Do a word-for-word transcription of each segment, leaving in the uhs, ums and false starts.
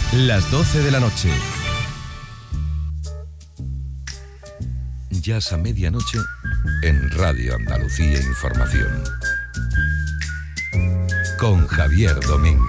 Las doce de la noche. Jazz a medianoche en Radio Andalucía Información. Con Javier Domínguez.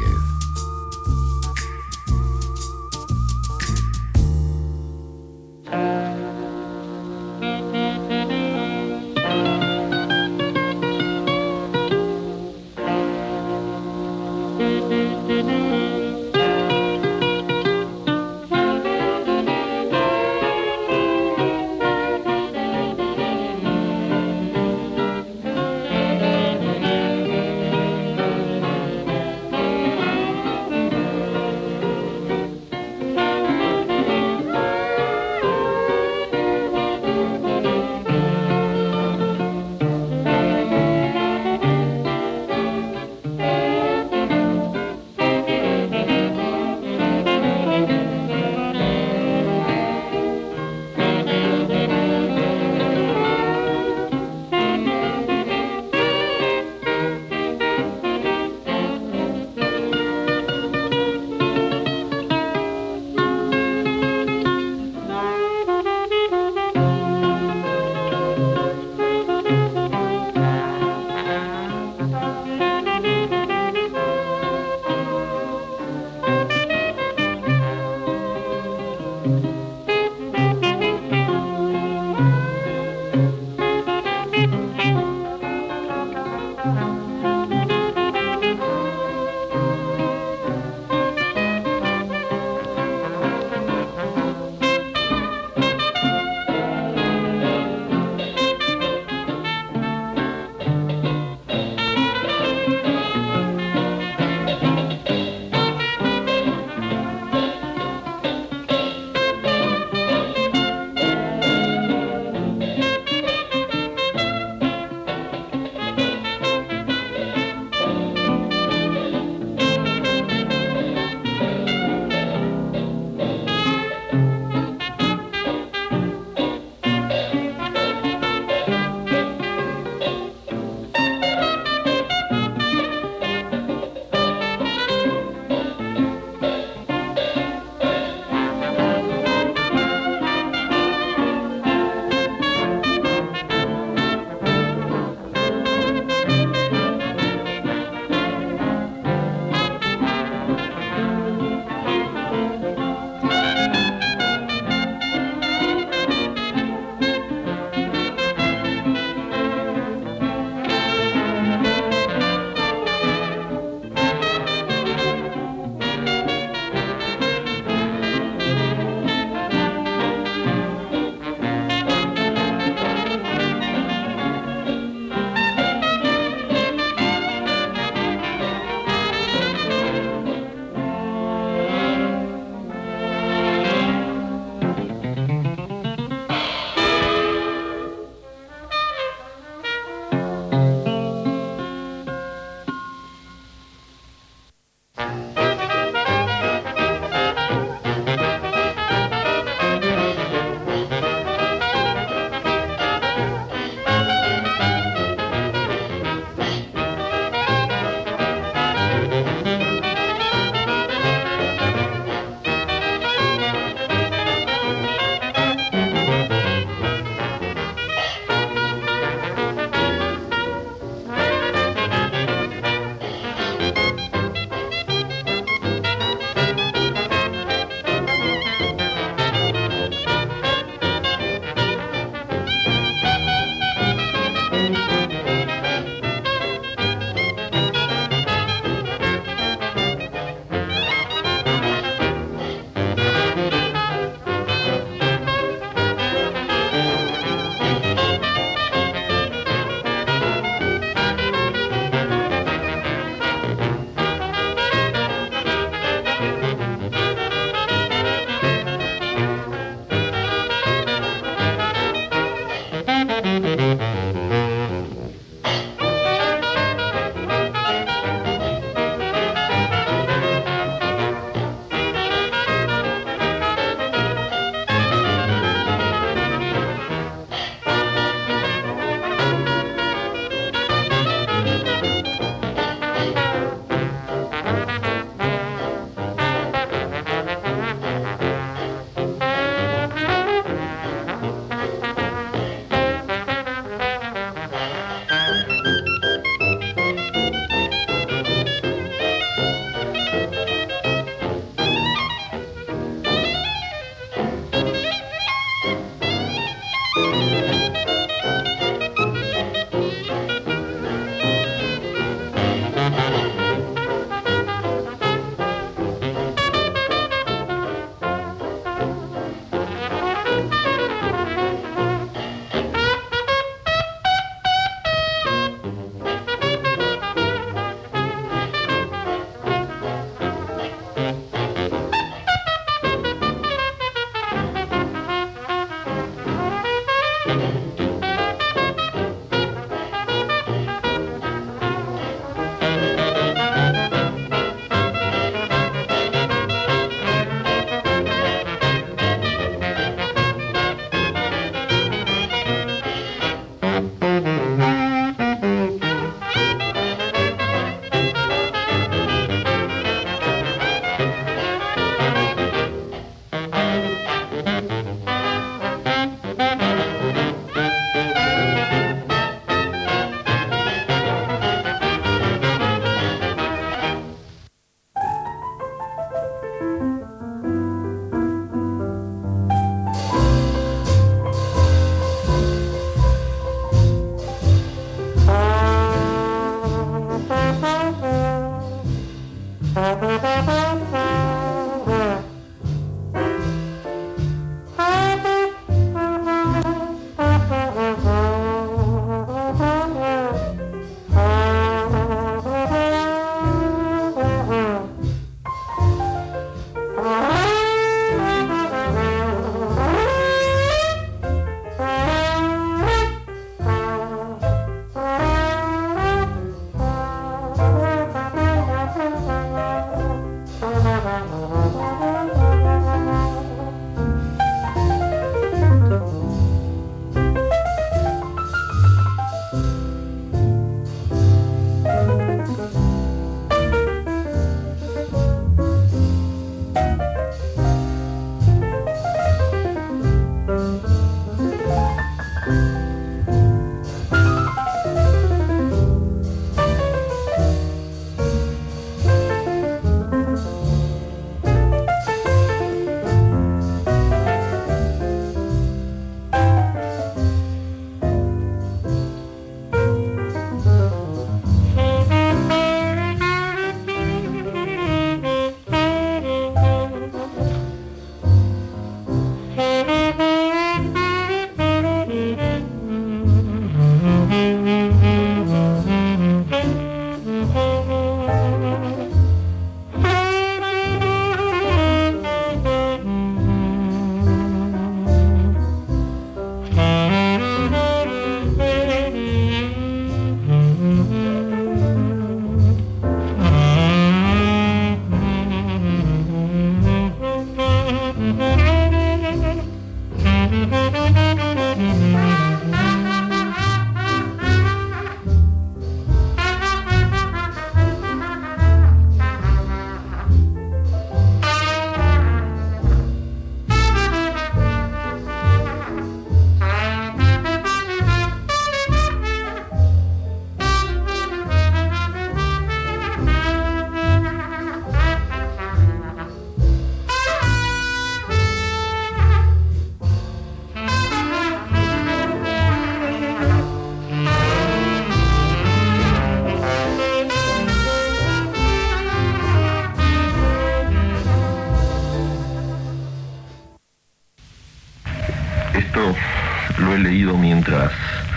Esto lo he leído mientras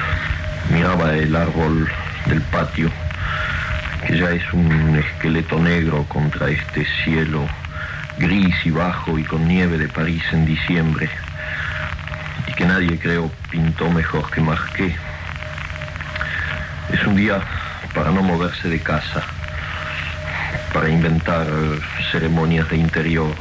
miraba el árbol del patio, que ya es un esqueleto negro contra este cielo gris y bajo y con nieve de París en diciembre, y que nadie, creo, pintó mejor que Marquet. Es un día para no moverse de casa, para inventar ceremonias de interior,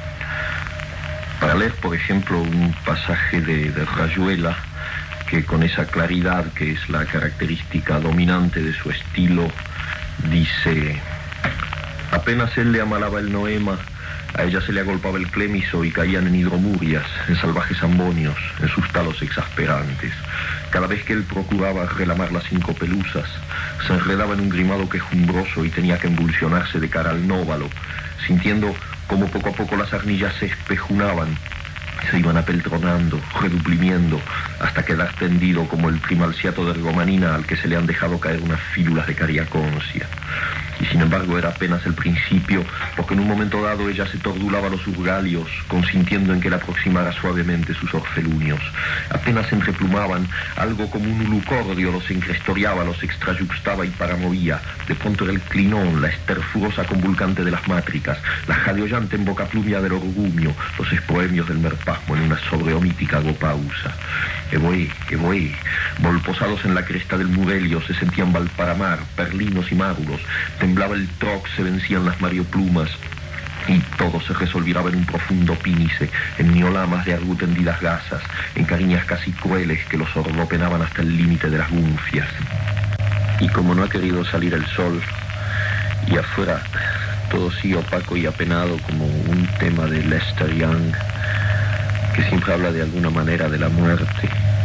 para leer, por ejemplo, un pasaje de, de Rayuela, que con esa claridad que es la característica dominante de su estilo, dice: apenas él le amalaba el noema, a ella se le agolpaba el clémiso y caían en hidromurias, en salvajes ambonios, en sus talos exasperantes. Cada vez que él procuraba relamar las cinco pelusas, se enredaba en un grimado quejumbroso y tenía que embulsionarse de cara al nóvalo, sintiendo como poco a poco las arnillas se espejunaban, se iban apeltronando, reduplimiendo, hasta quedar tendido como el trimalciato de ergomanina al que se le han dejado caer unas fílulas de cariaconcia. Y sin embargo era apenas el principio, porque en un momento dado ella se tordulaba los urgalios, consintiendo en que le aproximara suavemente sus orfelunios. Apenas se entreplumaban, algo como un ulucordio los encrestoriaba, los extrayuxtaba y paramovía. De pronto era el clinón, la esterfurosa convulcante de las mátricas, la jadeollante embocaplumia del orgumio, los espoemios del merpasmo en una sobreomítica gopausa. Evoé, evoé, volposados en la cresta del Murelio se sentían Valparamar, perlinos y mádulos, temblaba el troc, se vencían las marioplumas, y todo se resolviraba en un profundo pínice, en niolamas de argu tendidas gasas, en cariñas casi crueles que los ordopenaban hasta el límite de las gunfias. Y como no ha querido salir el sol, y afuera todo sigue opaco y apenado como un tema de Lester Young, que siempre habla de alguna manera de la muerte,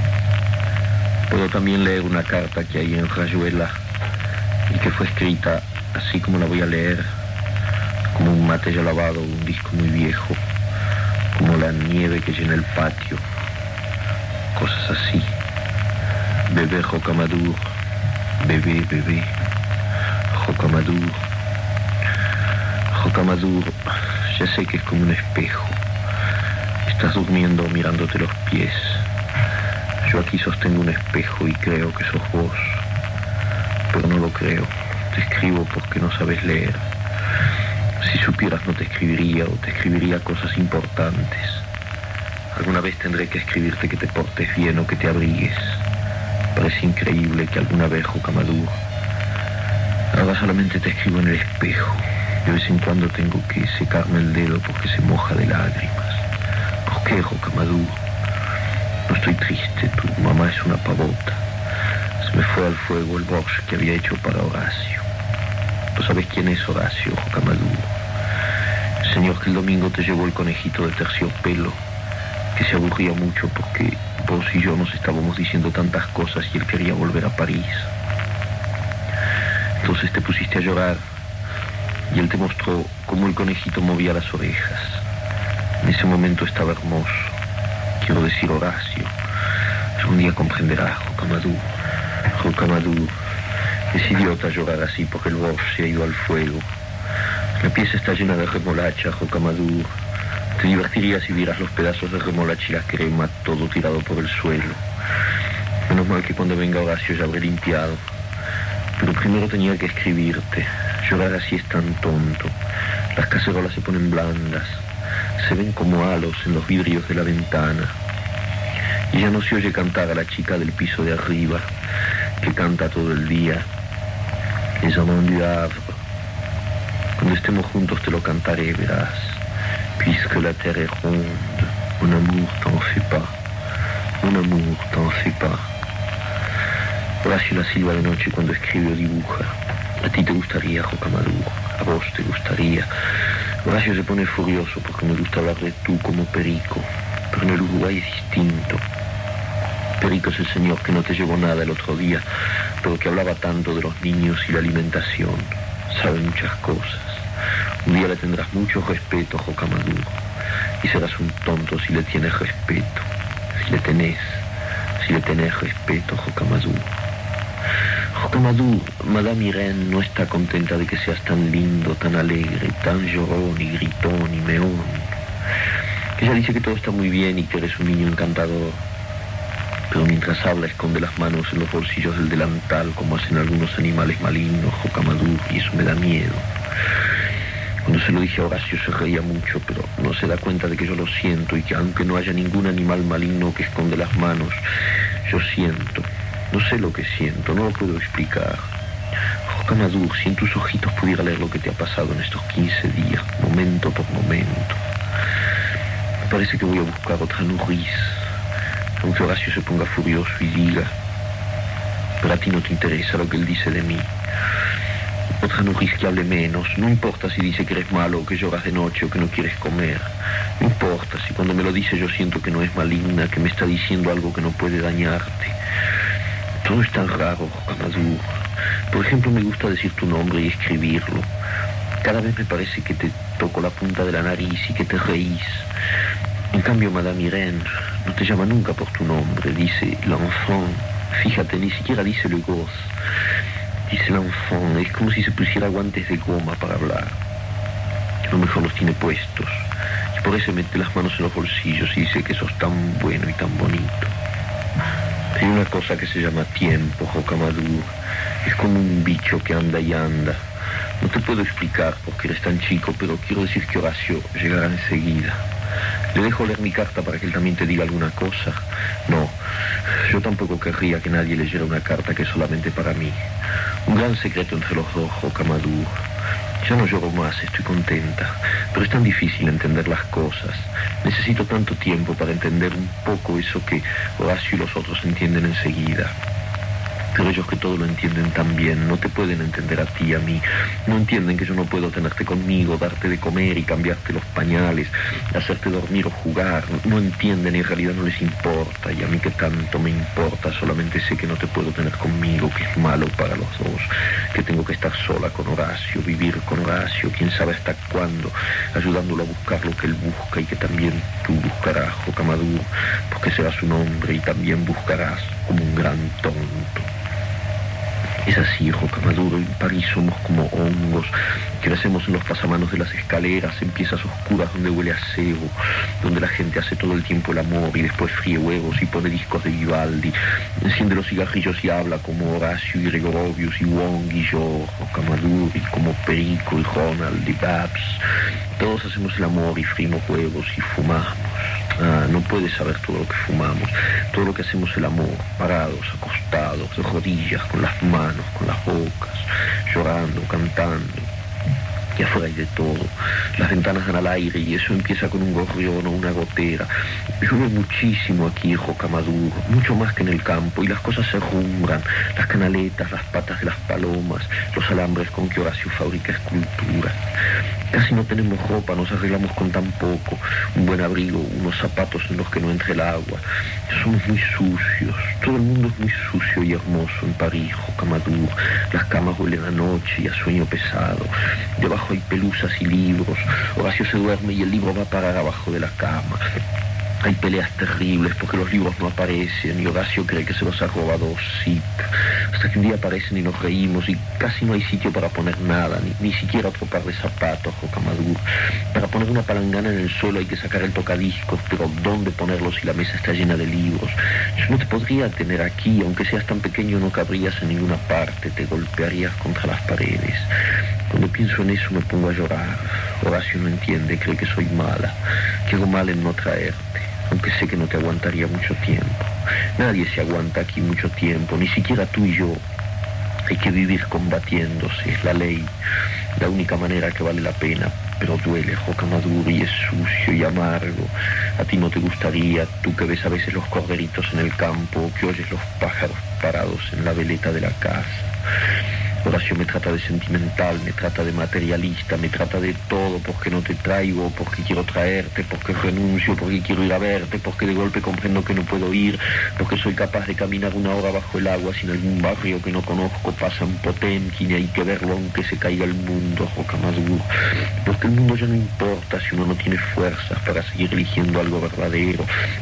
puedo también leer una carta que hay en Rayuela y que fue escrita así como la voy a leer, como un mate ya lavado, un disco muy viejo, como la nieve que llena el patio, cosas así. Bebé Rocamadour, bebé, bebé, Rocamadour, Rocamadour, ya sé que es como un espejo. Estás durmiendo mirándote los pies. Yo aquí sostengo un espejo y creo que sos vos, pero no lo creo. Te escribo porque no sabes leer. Si supieras no te escribiría, o te escribiría cosas importantes. Alguna vez tendré que escribirte que te portes bien o que te abrigues. Parece increíble que alguna vez, Rocamadour, ahora solamente te escribo en el espejo, De vez en cuando tengo que secarme el dedo porque se moja de lágrimas. ¿Por qué, Rocamadour? No estoy triste, tu mamá es una pavota. Se me fue al fuego el borsch que había hecho para Horacio. ¿Tú sabes quién es Horacio, Rocamadour? El señor que el domingo te llevó el conejito de terciopelo, que se aburría mucho porque vos y yo nos estábamos diciendo tantas cosas y él quería volver a París. Entonces te pusiste a llorar y él te mostró cómo el conejito movía las orejas. En ese momento estaba hermoso. Quiero decir, Horacio. Algún día comprenderás, Rocamadour. Rocamadour. Es idiota llorar así porque el borsch se ha ido al fuego. La pieza está llena de remolacha, Rocamadour. Te divertirías si vieras los pedazos de remolacha y la crema, todo tirado por el suelo. Menos mal que cuando venga Horacio ya habré limpiado. Pero primero tenía que escribirte. Llorar así es tan tonto. Las cacerolas se ponen blandas. Se ven como halos en los vidrios de la ventana. Y ya no se oye cantar a la chica del piso de arriba, que canta todo el día. Les amants du Havre. Cuando estemos juntos te lo cantaré, verás. Puisque la terre est ronde, mon amour t'en fais pas. Mon amour t'en fais pas. Horacio la silba de noche cuando escribe o dibuja. A ti te gustaría, Rocamadour. A vos te gustaría. Horacio se pone furioso porque me gusta hablar de tú como Perico. Pero en el Uruguay es distinto. Perico es el señor que no te llevó nada el otro día, pero que hablaba tanto de los niños y la alimentación. Sabe muchas cosas. Un día le tendrás mucho respeto, Rocamadour. Y serás un tonto si le tienes respeto. Si le tenés, si le tenés respeto, Rocamadour. Rocamadour, Madame Irene no está contenta de que seas tan lindo, tan alegre, tan llorón y gritón y meón. Ella dice que todo está muy bien y que eres un niño encantador. Pero mientras habla esconde las manos en los bolsillos del delantal como hacen algunos animales malignos, Rocamadour, y eso me da miedo. Cuando se lo dije a Horacio se reía mucho, pero no se da cuenta de que yo lo siento y que aunque no haya ningún animal maligno que esconde las manos, yo siento. No sé lo que siento, no lo puedo explicar. Rocamadour, si en tus ojitos pudiera leer lo que te ha pasado en estos quince días, momento por momento. Me parece que voy a buscar otra nourrice, aunque Horacio se ponga furioso y diga, pero a ti no te interesa lo que él dice de mí. Otra nourrice que hable menos. No importa si dice que eres malo o que lloras de noche o que no quieres comer. No importa si cuando me lo dice yo siento que no es maligna, que me está diciendo algo que no puede dañarte. Todo es tan raro, Rocamadour. Por ejemplo, me gusta decir tu nombre y escribirlo. Cada vez me parece que te toco la punta de la nariz y que te reís. En cambio, Madame Irene no te llama nunca por tu nombre. Dice l'enfant. Fíjate, ni siquiera dice le gosse. Dice l'enfant. Es como si se pusiera guantes de goma para hablar. A lo mejor los tiene puestos. Y por eso mete las manos en los bolsillos y dice que sos tan bueno y tan bonito. Hay una cosa que se llama tiempo, Rocamadour. Es como un bicho que anda y anda. No te puedo explicar porque eres tan chico, pero quiero decir que Horacio llegará enseguida. ¿Le dejo leer mi carta para que él también te diga alguna cosa? No, yo tampoco querría que nadie leyera una carta que es solamente para mí. Un gran secreto entre los dos, Rocamadour. Ya no lloro más, estoy contenta, pero es tan difícil entender las cosas. Necesito tanto tiempo para entender un poco eso que Horacio y los otros entienden enseguida. Pero ellos que todo lo entienden tan bien, no te pueden entender a ti y a mí. No entienden que yo no puedo tenerte conmigo, darte de comer y cambiarte los pañales, hacerte dormir o jugar. No entienden y en realidad no les importa. Y a mí que tanto me importa, solamente sé que no te puedo tener conmigo, que es malo para los dos, que tengo que estar sola con Horacio, vivir con Horacio, quién sabe hasta cuándo, ayudándolo a buscar lo que él busca y que también tú buscarás, Rocamadour, porque serás un hombre y también buscarás como un gran tonto. Es así, Rocamadour, en París somos como hongos, crecemos en los pasamanos de las escaleras, en piezas oscuras donde huele a cebo, donde la gente hace todo el tiempo el amor y después fríe huevos y pone discos de Vivaldi, enciende los cigarrillos y habla como Horacio y Gregorovius y Wong y yo, Rocamadour, y como Perico y Ronald y Babs. Todos hacemos el amor y frimos huevos y fumamos. Ah, no puedes saber todo lo que fumamos, todo lo que hacemos el amor, parados, acostados, de rodillas, con las manos, con las bocas, llorando, cantando. Y afuera hay de todo. Las ventanas dan al aire y eso empieza con un gorrión o una gotera. Llueve muchísimo aquí en Jocamaduro, mucho más que en el campo, y las cosas se rumbran. Las canaletas, las patas de las palomas, los alambres con que Horacio fabrica esculturas. Casi no tenemos ropa, nos arreglamos con tan poco. Un buen abrigo, unos zapatos en los que no entre el agua. Somos muy sucios. Todo el mundo es muy sucio y hermoso en París, Jocamaduro. Las camas huelen a noche y a sueño pesado. Debajo hay pelusas y libros. Horacio se duerme y el libro va a parar abajo de la cama. Hay peleas terribles porque los libros no aparecen y Horacio cree que se los ha robado Osip. Hasta que un día aparecen y nos reímos y casi no hay sitio para poner nada, ni, ni siquiera otro par de zapatos, Jocamaduro. Para poner una palangana en el suelo hay que sacar el tocadiscos, pero ¿dónde ponerlos si la mesa está llena de libros? Yo no te podría tener aquí, aunque seas tan pequeño no cabrías en ninguna parte, te golpearías contra las paredes. Cuando pienso en eso me pongo a llorar. Horacio no entiende, cree que soy mala, que hago mal en no traerte, aunque sé que no te aguantaría mucho tiempo. Nadie se aguanta aquí mucho tiempo, ni siquiera tú y yo. Hay que vivir combatiéndose, es la ley, la única manera que vale la pena, pero duele, Jocamaduro, y es sucio y amargo. A ti no te gustaría, tú que ves a veces los corderitos en el campo, que oyes los pájaros parados en la veleta de la casa. Horacio me trata de sentimental, me trata de materialista, me trata de todo porque no te traigo, porque quiero traerte, porque renuncio, porque quiero ir a verte, porque de golpe comprendo que no puedo ir, porque soy capaz de caminar una hora bajo el agua sin algún barrio que no conozco, pasa un Potemkin y hay que verlo aunque se caiga el mundo, Jocamaduro. Porque el mundo ya no importa si uno no tiene fuerzas para seguir eligiendo algo verdadero.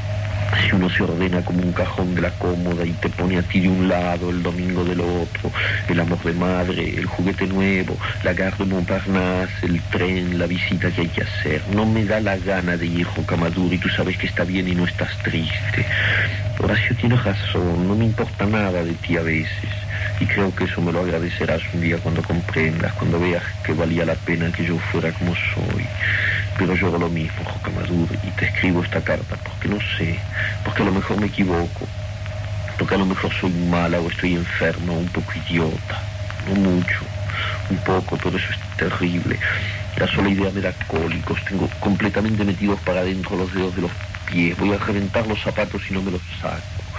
Si uno se ordena como un cajón de la cómoda y te pone a ti de un lado, el domingo del otro, el amor de madre, el juguete nuevo, la gare de Montparnasse, el tren, la visita que hay que hacer. No me da la gana de ir, Jocamaduro, y tú sabes que está bien y no estás triste. Horacio tiene razón, no me importa nada de ti a veces. Y creo que eso me lo agradecerás un día cuando comprendas, cuando veas que valía la pena que yo fuera como soy. Pero yo hago lo mismo, Jocamaduro, y te escribo esta carta porque no sé, porque a lo mejor me equivoco, porque a lo mejor soy mala o estoy enferma o un poco idiota. No mucho, un poco, pero eso es terrible. La sola idea me da cólicos, tengo completamente metidos para adentro los dedos de los pies, voy a reventar los zapatos y no me los saco.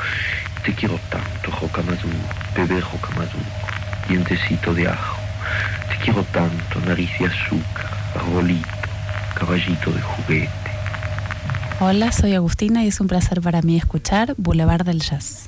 Te quiero tanto, Jocamaduro, bebé Jocamaduro, dientecito de ajo. Te quiero tanto, nariz de azúcar, arbolito, caballito de juguete. Hola, soy Agustina y es un placer para mí escuchar Boulevard del Jazz.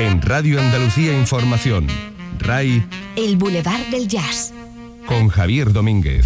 En Radio Andalucía Información, R A I, El Boulevard del Jazz, con Javier Domínguez.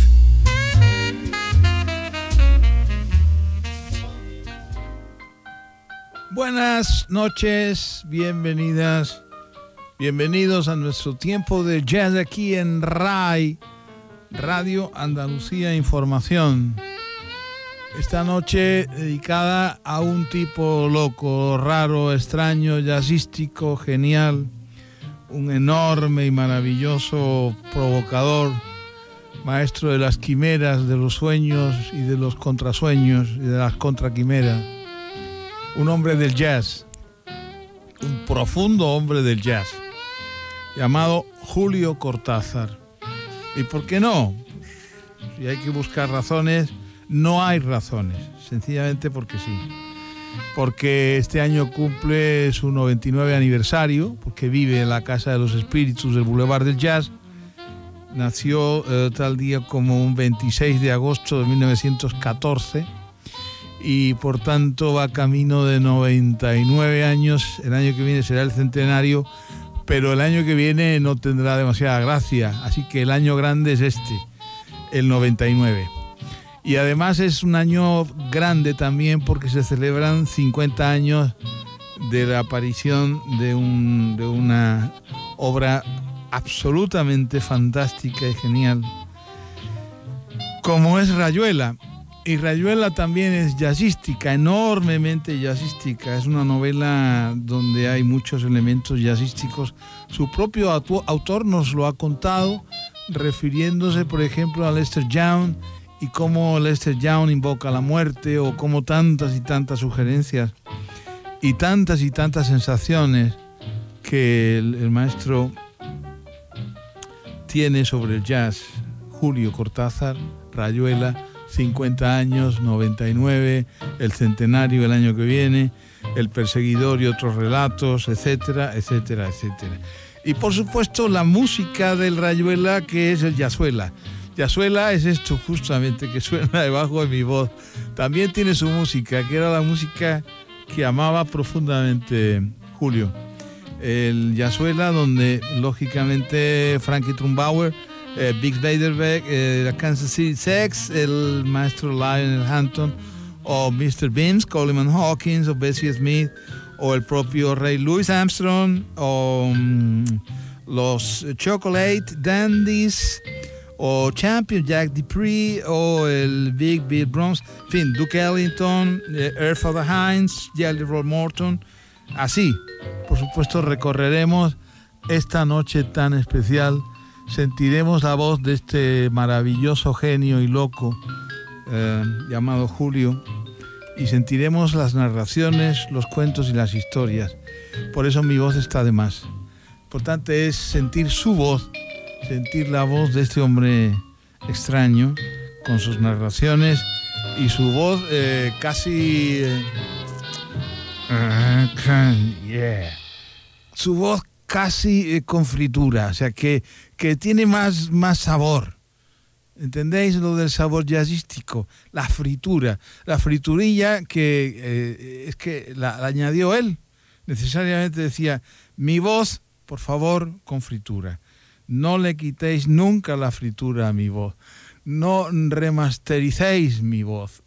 Buenas noches, bienvenidas, bienvenidos a nuestro tiempo de jazz aquí en R A I, Radio Andalucía Información. Esta noche dedicada a un tipo loco, raro, extraño, jazzístico, genial, un enorme y maravilloso provocador, maestro de las quimeras, de los sueños y de los contrasueños y de las contraquimeras. Un hombre del jazz, un profundo hombre del jazz, llamado Julio Cortázar. ¿Y por qué no? Si hay que buscar razones, no hay razones, sencillamente porque sí. Porque este año cumple su noventa y nueve aniversario, porque vive en la Casa de los Espíritus del Boulevard del Jazz. Nació eh, tal día como un veintiséis de agosto de mil novecientos catorce. Y por tanto va camino de noventa y nueve años. El año que viene será el centenario, pero el año que viene no tendrá demasiada gracia, así que el año grande es este, el noventa y nueve. Y además es un año grande también porque se celebran cincuenta años de la aparición de, un, de una obra absolutamente fantástica y genial, como es Rayuela. Y Rayuela también es jazzística, enormemente jazzística. Es una novela donde hay muchos elementos jazzísticos. Su propio autor nos lo ha contado, refiriéndose, por ejemplo, a Lester Young y cómo Lester Young invoca la muerte, o cómo tantas y tantas sugerencias y tantas y tantas sensaciones que el, el maestro tiene sobre el jazz. Julio Cortázar, Rayuela, cincuenta años, noventa y nueve, el centenario el año que viene, El perseguidor y otros relatos, etcétera, etcétera, etcétera. Y por supuesto la música del Rayuela, que es el Yazuela. Yazuela es esto justamente que suena debajo de mi voz. También tiene su música, que era la música que amaba profundamente Julio. El Yazuela, donde lógicamente Frankie Trumbauer, Eh, Bix Beiderbecke, eh, la Kansas City Sex, el maestro Lionel Hampton, o mister Beans, Coleman Hawkins, o Bessie Smith, o el propio Ray Louis Armstrong, o um, los Chocolate Dandies, o Champion Jack Dupree, o el Big Bill Bronx, en fin, Duke Ellington, eh, Earl Father Hines, Jelly Roll Morton. Así, por supuesto, recorreremos esta noche tan especial. Sentiremos la voz de este maravilloso genio y loco eh, llamado Julio, y sentiremos las narraciones, los cuentos y las historias. Por eso mi voz está de más. Importante es sentir su voz, sentir la voz de este hombre extraño con sus narraciones y su voz eh, casi eh, uh, yeah. su voz casi eh, con fritura, o sea que, que tiene más, más sabor. ¿Entendéis lo del sabor jazzístico? La fritura, la friturilla que eh, es que la, la añadió él. Necesariamente decía, mi voz, por favor, con fritura. No le quitéis nunca la fritura a mi voz. No remastericéis mi voz.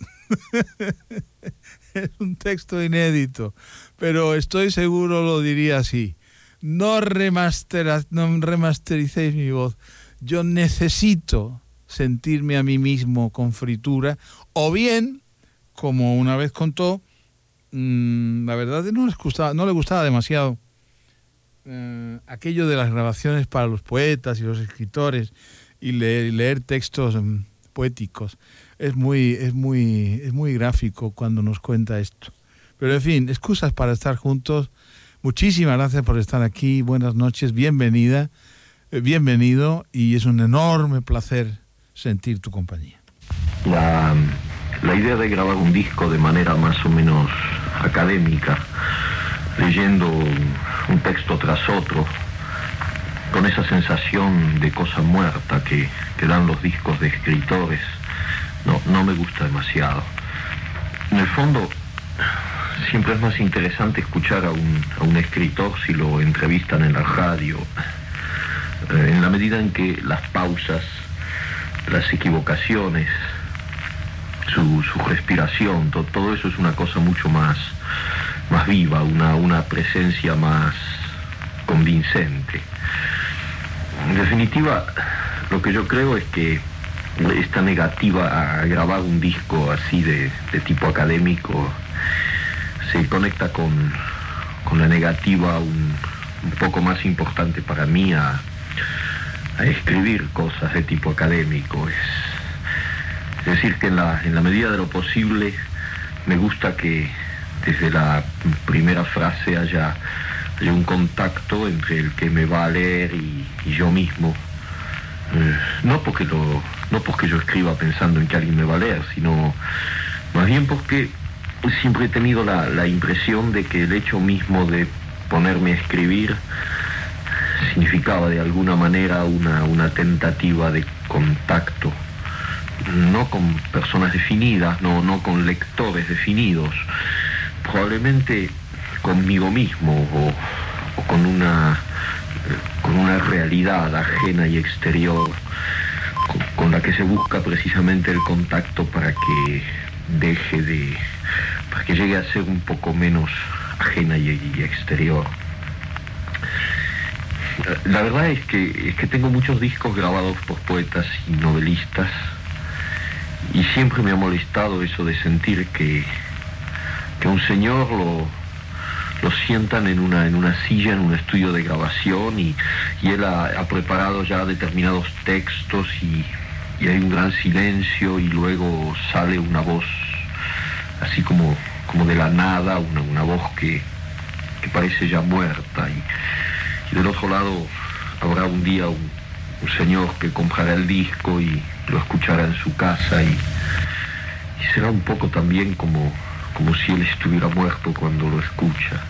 Es un texto inédito, pero estoy seguro lo diría así. No, remastera, no remastericéis mi voz. Yo necesito sentirme a mí mismo con fritura, o bien, como una vez contó, mmm, la verdad no les gustaba, no le gustaba demasiado eh, aquello de las grabaciones para los poetas y los escritores y leer, leer textos um, poéticos. Es muy, es muy, es muy gráfico cuando nos cuenta esto. Pero en fin, excusas para estar juntos. Muchísimas gracias por estar aquí, buenas noches, bienvenida, eh, bienvenido, y es un enorme placer sentir tu compañía. La, la idea de grabar un disco de manera más o menos académica, leyendo un texto tras otro, con esa sensación de cosa muerta que, que dan los discos de escritores, no, no me gusta demasiado. En el fondo, siempre es más interesante escuchar a un, a un escritor si lo entrevistan en la radio, eh, en la medida en que las pausas, las equivocaciones, su, su respiración, to, todo eso es una cosa mucho más, más viva, una, una presencia más convincente. En definitiva, lo que yo creo es que esta negativa a grabar un disco así de, de tipo académico se conecta con, con la negativa un, un poco más importante para mí a, a escribir cosas de tipo académico. Es, es decir, que en la, en la medida de lo posible me gusta que desde la primera frase haya, haya un contacto entre el que me va a leer y, y yo mismo. Eh, no porque lo, no porque yo escriba pensando en que alguien me va a leer, sino más bien porque siempre he tenido la, la impresión de que el hecho mismo de ponerme a escribir significaba de alguna manera una, una tentativa de contacto, no con personas definidas, no, no con lectores definidos, probablemente conmigo mismo o, o con una, con una realidad ajena y exterior con, con la que se busca precisamente el contacto para que deje de, para que llegue a ser un poco menos ajena y, y exterior. La verdad es que, es que tengo muchos discos grabados por poetas y novelistas y siempre me ha molestado eso de sentir que, que un señor lo, lo sientan en una, en una silla, en un estudio de grabación y, y él ha, ha preparado ya determinados textos y, y hay un gran silencio y luego sale una voz así como, como de la nada, una, una voz que, que parece ya muerta y, y del otro lado habrá un día un, un señor que comprará el disco y lo escuchará en su casa y, y será un poco también como, como si él estuviera muerto cuando lo escucha.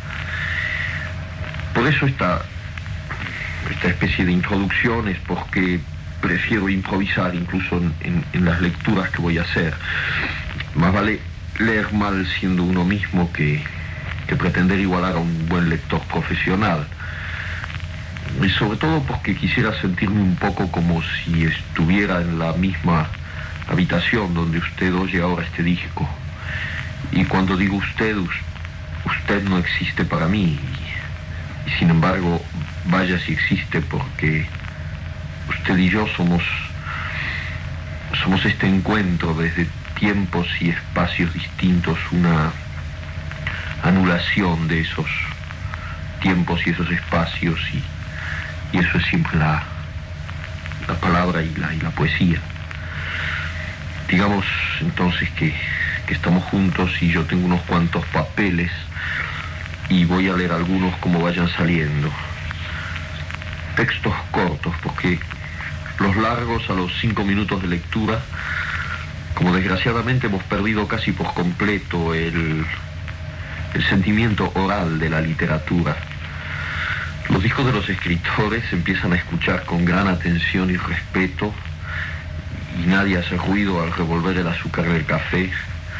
Por eso esta, esta especie de introducción es porque prefiero improvisar incluso en, en, en las lecturas que voy a hacer. Más vale leer mal siendo uno mismo que, que pretender igualar a un buen lector profesional. Y sobre todo porque quisiera sentirme un poco como si estuviera en la misma habitación donde usted oye ahora este disco. Y cuando digo usted, usted no existe para mí. Y, y sin embargo, vaya si existe, porque usted y yo somos, somos este encuentro desde tiempos y espacios distintos, una anulación de esos tiempos y esos espacios, y, y eso es siempre la, la palabra y la, y la poesía. Digamos entonces que, que estamos juntos y yo tengo unos cuantos papeles y voy a leer algunos como vayan saliendo. Textos cortos, porque los largos a los cinco minutos de lectura, como desgraciadamente hemos perdido casi por completo el, el sentimiento oral de la literatura. Los discos de los escritores se empiezan a escuchar con gran atención y respeto y nadie hace ruido al revolver el azúcar del café,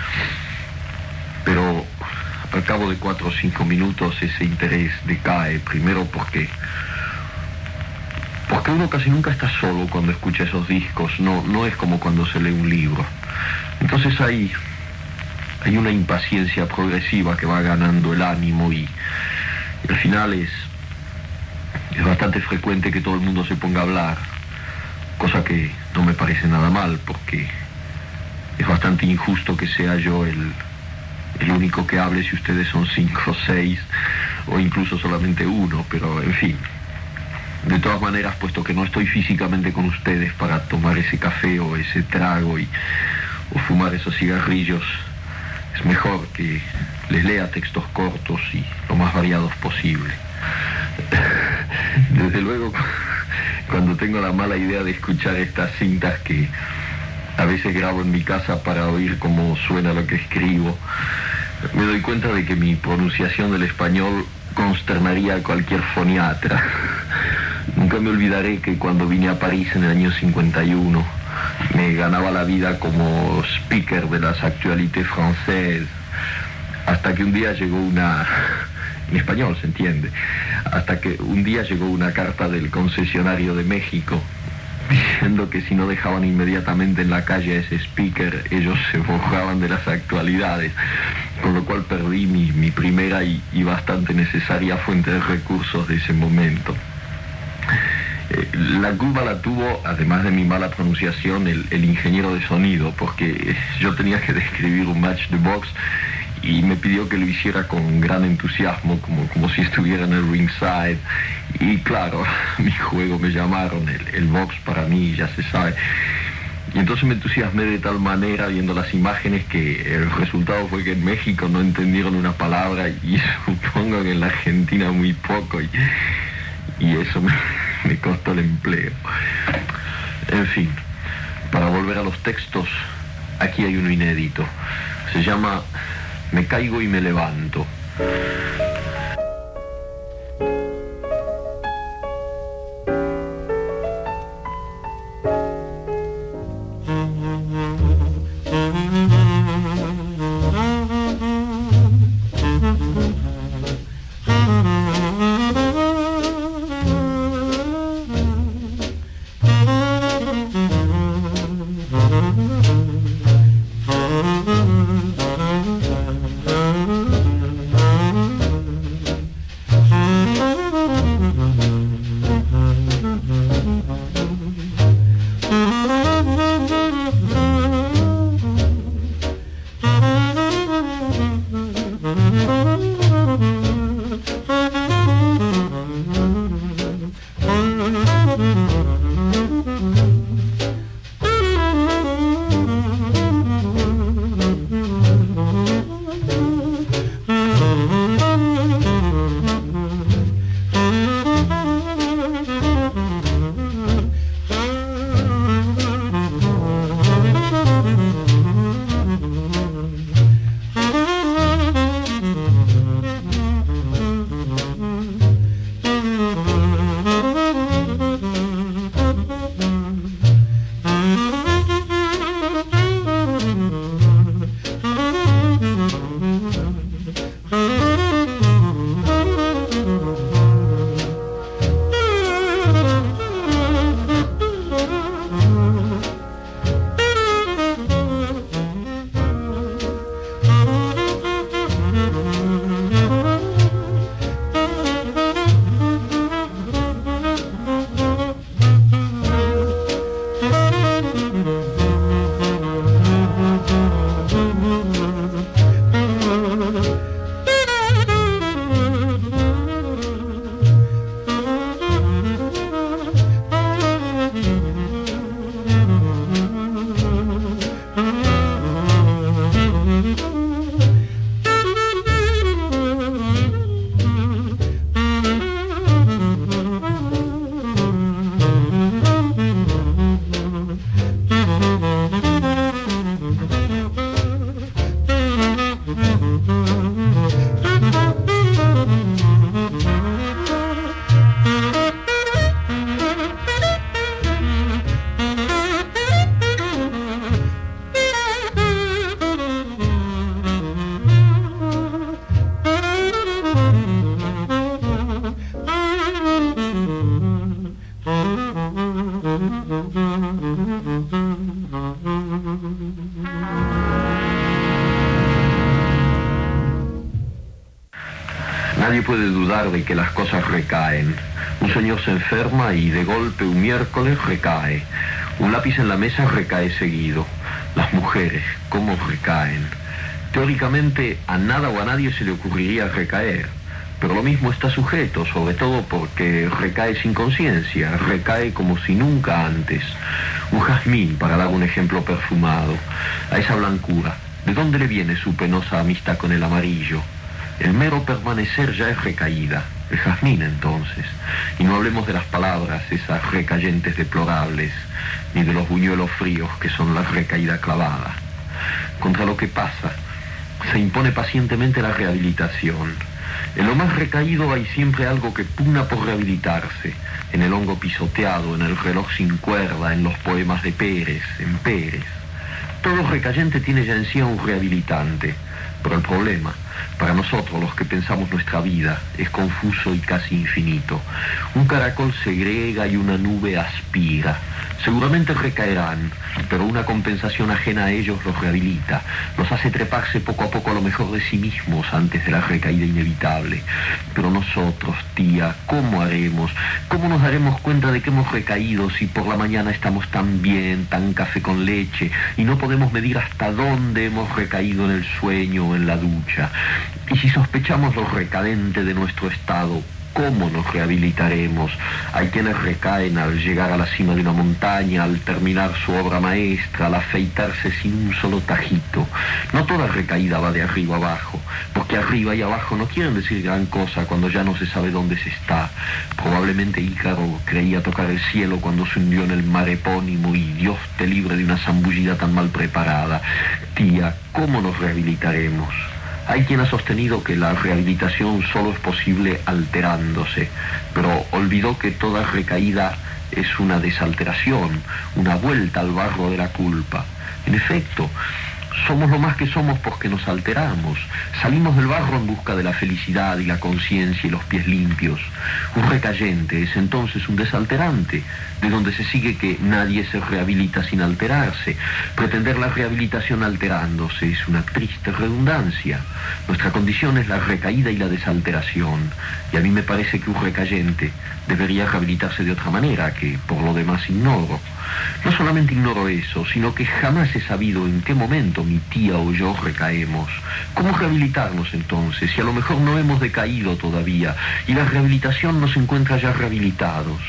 pero al cabo de cuatro o cinco minutos ese interés decae, primero porque porque uno casi nunca está solo cuando escucha esos discos, no, no es como cuando se lee un libro. Entonces hay, hay una impaciencia progresiva que va ganando el ánimo y, y al final es, es bastante frecuente que todo el mundo se ponga a hablar, cosa que no me parece nada mal, porque es bastante injusto que sea yo el, el único que hable si ustedes son cinco o seis, o incluso solamente uno, pero en fin. De todas maneras, puesto que no estoy físicamente con ustedes para tomar ese café o ese trago y, o fumar esos cigarrillos, es mejor que les lea textos cortos y lo más variados posible. Desde luego, cuando tengo la mala idea de escuchar estas cintas que a veces grabo en mi casa para oír cómo suena lo que escribo, me doy cuenta de que mi pronunciación del español consternaría a cualquier foniatra. Nunca me olvidaré que cuando vine a París en el año cincuenta y uno, me ganaba la vida como speaker de las actualités francesas, hasta que un día llegó una... en español se entiende, hasta que un día llegó una carta del concesionario de México diciendo que si no dejaban inmediatamente en la calle a ese speaker, ellos se borraban de las actualidades, con lo cual perdí mi, mi primera y, y bastante necesaria fuente de recursos de ese momento. Eh, la culpa la tuvo, además de mi mala pronunciación, el, el ingeniero de sonido, porque yo tenía que describir un match de box y me pidió que lo hiciera con gran entusiasmo, como, como si estuviera en el ringside. Y claro, mi juego me llamaron, el, el box para mí, ya se sabe. Y entonces me entusiasmé de tal manera viendo las imágenes que el resultado fue que en México no entendieron una palabra y supongo que en la Argentina muy poco, y, y eso me, me costó el empleo. En fin, para volver a los textos, aquí hay uno inédito. Se llama Me caigo y me levanto. Nadie puede dudar de que las cosas recaen. Un señor se enferma y de golpe un miércoles recae. Un lápiz en la mesa recae seguido. Las mujeres, ¿cómo recaen? Teóricamente a nada o a nadie se le ocurriría recaer, pero lo mismo está sujeto, sobre todo porque recae sin conciencia, recae como si nunca antes. Un jazmín, para dar un ejemplo perfumado, a esa blancura, ¿de dónde le viene su penosa amistad con el amarillo? El mero permanecer ya es recaída, el jazmín entonces. Y no hablemos de las palabras, esas recayentes deplorables, ni de los buñuelos fríos que son la recaída clavada. Contra lo que pasa, se impone pacientemente la rehabilitación. En lo más recaído hay siempre algo que pugna por rehabilitarse, en el hongo pisoteado, en el reloj sin cuerda, en los poemas de Pérez, en Pérez. Todo recayente tiene ya en sí a un rehabilitante, pero el problema para nosotros los que pensamos nuestra vida, es confuso y casi infinito. Un caracol segrega y una nube aspira. Seguramente recaerán, pero una compensación ajena a ellos los rehabilita, los hace treparse poco a poco a lo mejor de sí mismos antes de la recaída inevitable. Pero nosotros, tía, ¿cómo haremos? ¿Cómo nos daremos cuenta de que hemos recaído si por la mañana estamos tan bien, tan café con leche, y no podemos medir hasta dónde hemos recaído en el sueño o en la ducha? Y si sospechamos lo recadente de nuestro estado, ¿cómo nos rehabilitaremos? Hay quienes recaen al llegar a la cima de una montaña, al terminar su obra maestra, al afeitarse sin un solo tajito. No toda recaída va de arriba abajo, porque arriba y abajo no quieren decir gran cosa cuando ya no se sabe dónde se está. Probablemente Ícaro creía tocar el cielo cuando se hundió en el mar epónimo y Dios te libre de una zambullida tan mal preparada. Tía, ¿cómo nos rehabilitaremos? Hay quien ha sostenido que la rehabilitación solo es posible alterándose, pero olvidó que toda recaída es una desalteración, una vuelta al barro de la culpa. En efecto, somos lo más que somos porque nos alteramos. Salimos del barro en busca de la felicidad y la conciencia y los pies limpios. Un recayente es entonces un desalterante, de donde se sigue que nadie se rehabilita sin alterarse. Pretender la rehabilitación alterándose es una triste redundancia. Nuestra condición es la recaída y la desalteración, y a mí me parece que un recayente debería rehabilitarse de otra manera, que por lo demás ignoro. No solamente ignoro eso, sino que jamás he sabido en qué momento mi tía o yo recaemos. ¿Cómo rehabilitarnos entonces, si a lo mejor no hemos decaído todavía y la rehabilitación nos encuentra ya rehabilitados?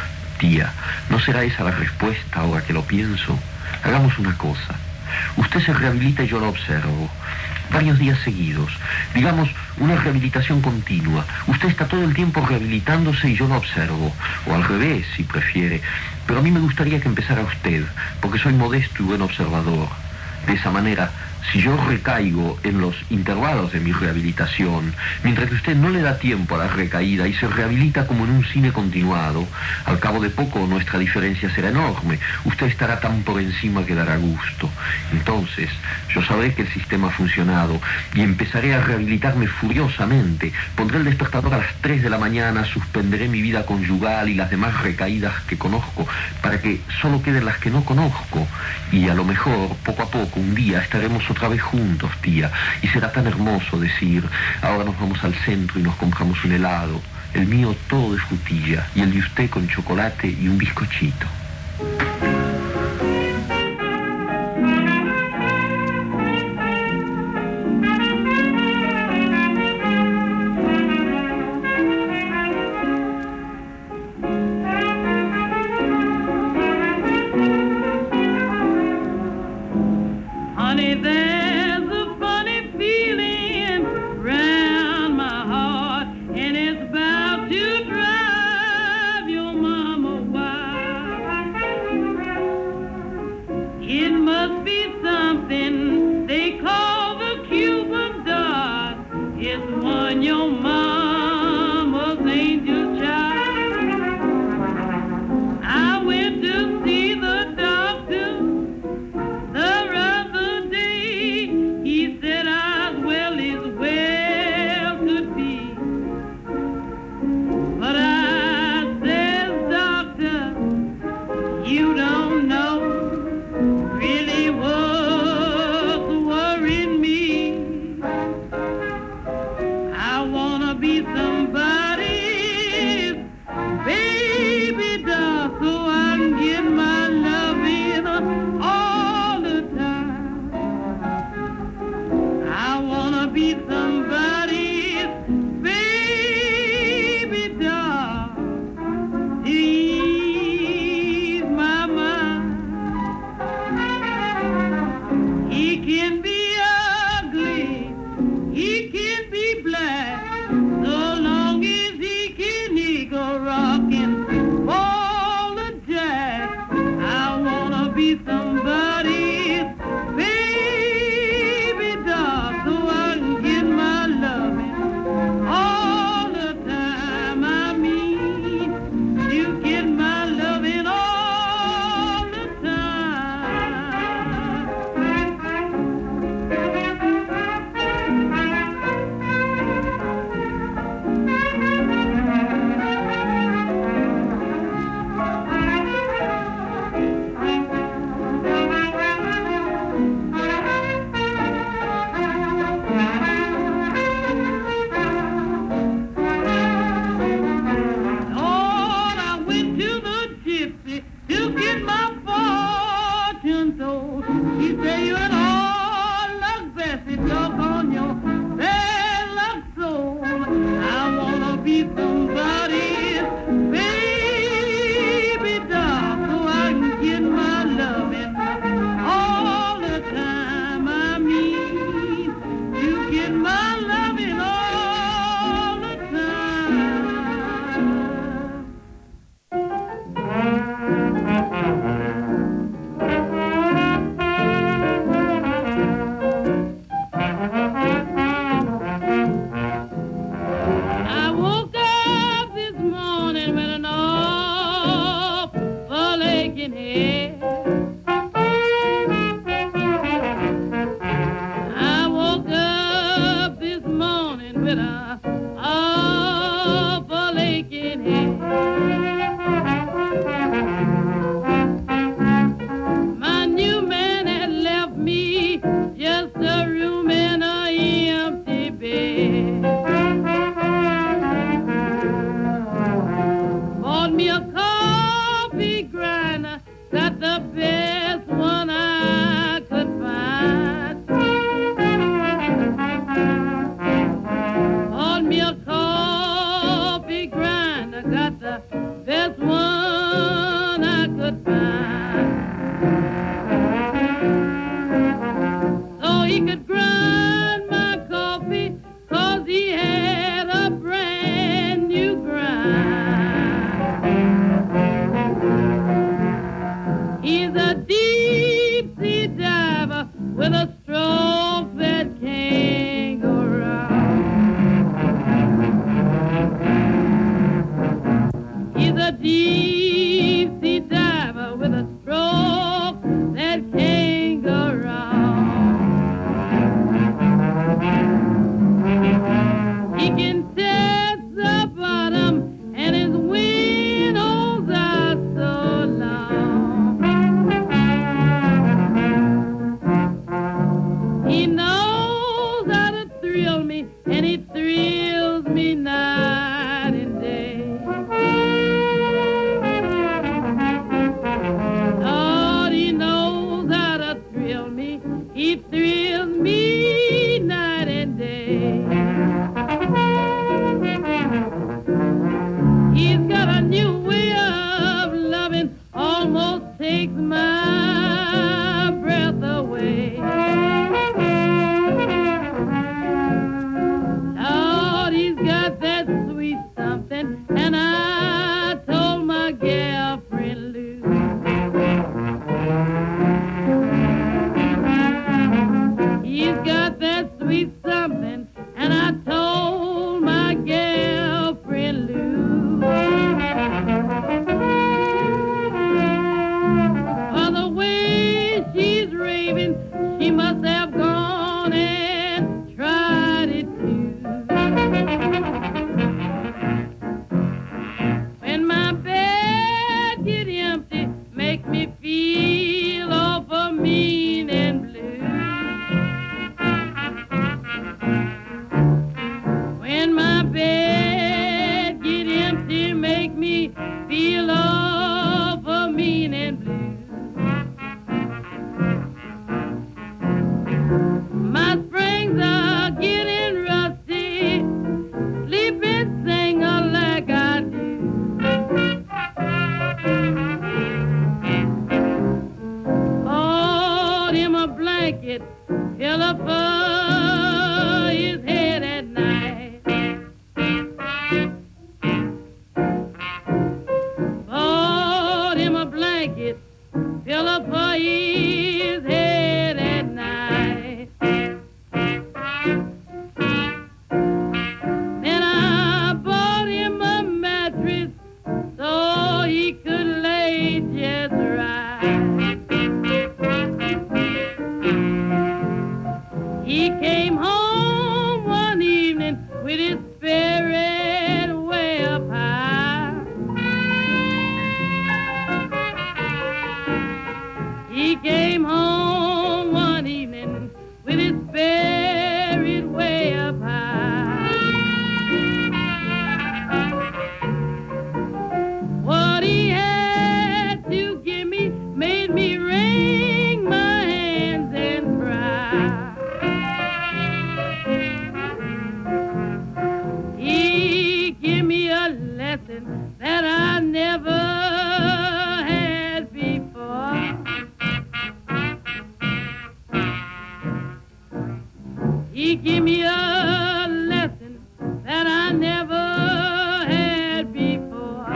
Tía, ¿no será esa la respuesta ahora que lo pienso? Hagamos una cosa. Usted se rehabilita y yo lo observo. Varios días seguidos. Digamos, una rehabilitación continua. Usted está todo el tiempo rehabilitándose y yo lo observo. O al revés, si prefiere. Pero a mí me gustaría que empezara usted, porque soy modesto y buen observador. De esa manera, si yo recaigo en los intervalos de mi rehabilitación, mientras que usted no le da tiempo a la recaída y se rehabilita como en un cine continuado, al cabo de poco nuestra diferencia será enorme. Usted estará tan por encima que dará gusto. Entonces, yo sabré que el sistema ha funcionado y empezaré a rehabilitarme furiosamente. Pondré el despertador a las tres de la mañana, suspenderé mi vida conyugal y las demás recaídas que conozco, para que solo queden las que no conozco. Y a lo mejor, poco a poco, un día estaremos otra vez juntos, tía, y será tan hermoso decir, ahora nos vamos al centro y nos compramos un helado, el mío todo de frutilla y el de usted con chocolate y un bizcochito. About to drive your mama wild. be somebody, baby doll, so I can get my loving all the time. I mean, you get my loving all the I woke up this morning with an awful aching head. I woke up this morning with an awful aching head. My new man had left me just a room and a empty bed. Bought me a coffee grinder, got lesson that I never had before. He gave me a lesson that I never had before.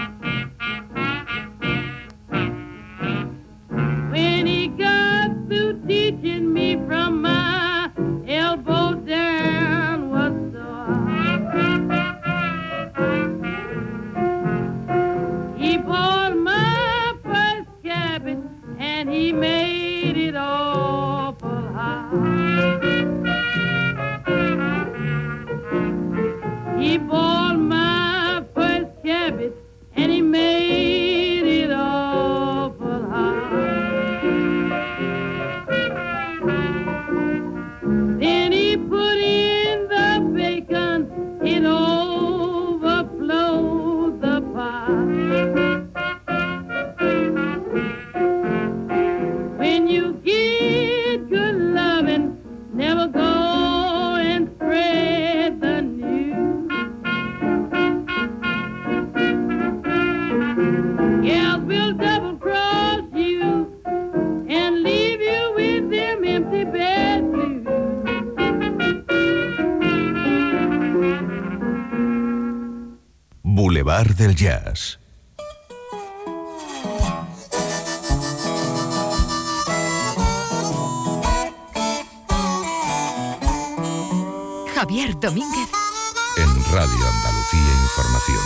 When he got through teaching me from my elbow down was sore. He bought my first cabbage and he made it awful hard. He bought my first cabbage and he made it awful hard. Then he put in the bacon, it overflowed the pot. When you get good loving, never go and spread the news. Gals will double cross you and leave you with them empty bed blues. Boulevard del Jazz. Javier Domínguez. En Radio Andalucía Información.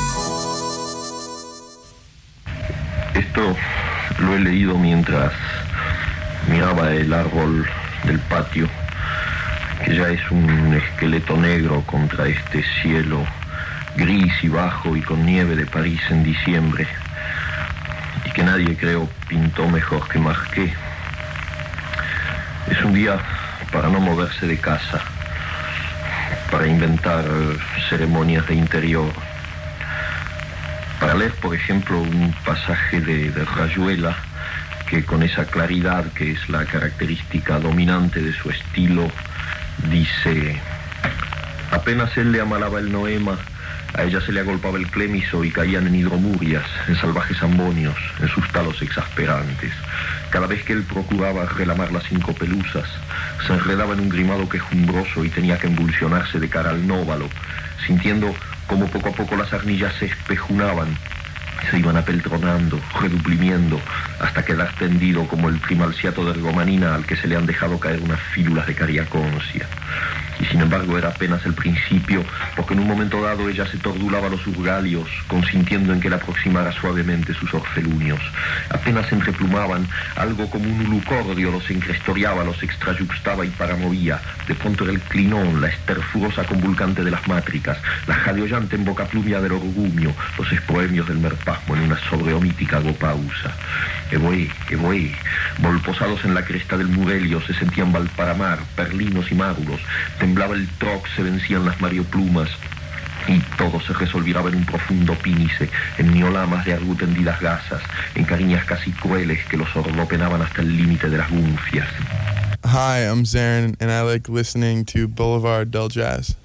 Esto lo he leído mientras miraba el árbol del patio, que ya es un esqueleto negro contra este cielo gris y bajo y con nieve de París en diciembre, y que nadie, creo, pintó mejor que Marquet. Es un día para no moverse de casa, para inventar ceremonias de interior, para leer, por ejemplo, un pasaje de, de Rayuela, que con esa claridad que es la característica dominante de su estilo, dice: apenas él le amalaba el noema, a ella se le agolpaba el clémiso y caían en hidromurias, en salvajes ambonios, en sus talos exasperantes. Cada vez que él procuraba relamar las cinco pelusas, se enredaba en un grimado quejumbroso y tenía que embulsionarse de cara al nóvalo, sintiendo como poco a poco las arnillas se espejunaban, se iban apeltronando, reduplimiendo, hasta quedar tendido como el primalciato de ergomanina al que se le han dejado caer unas fílulas de cariaconcia. Y sin embargo era apenas el principio, porque en un momento dado ella se tordulaba los urgalios, consintiendo en que le aproximara suavemente sus orfelunios. Apenas se entreplumaban, algo como un ulucordio los encrestoriaba, los extrayuxtaba y paramovía. De pronto era el clinón, la esterfurosa convulcante de las mátricas, la jadeollante embocaplumia del orgumio, los espoemios del merpasmo en una sobreomítica gopausa. Evoé, evoé, volposados en la cresta del Murelio se sentían Valparamar, perlinos y márulos, temblaba el troc, se vencían las marioplumas, y todo se resolviraba en un profundo pínice, en niolamas de argutendidas gasas, en cariñas casi crueles que los orlopenaban hasta el límite de las gunfias. Hi, I'm Zarin, and I like listening to Boulevard del Jazz.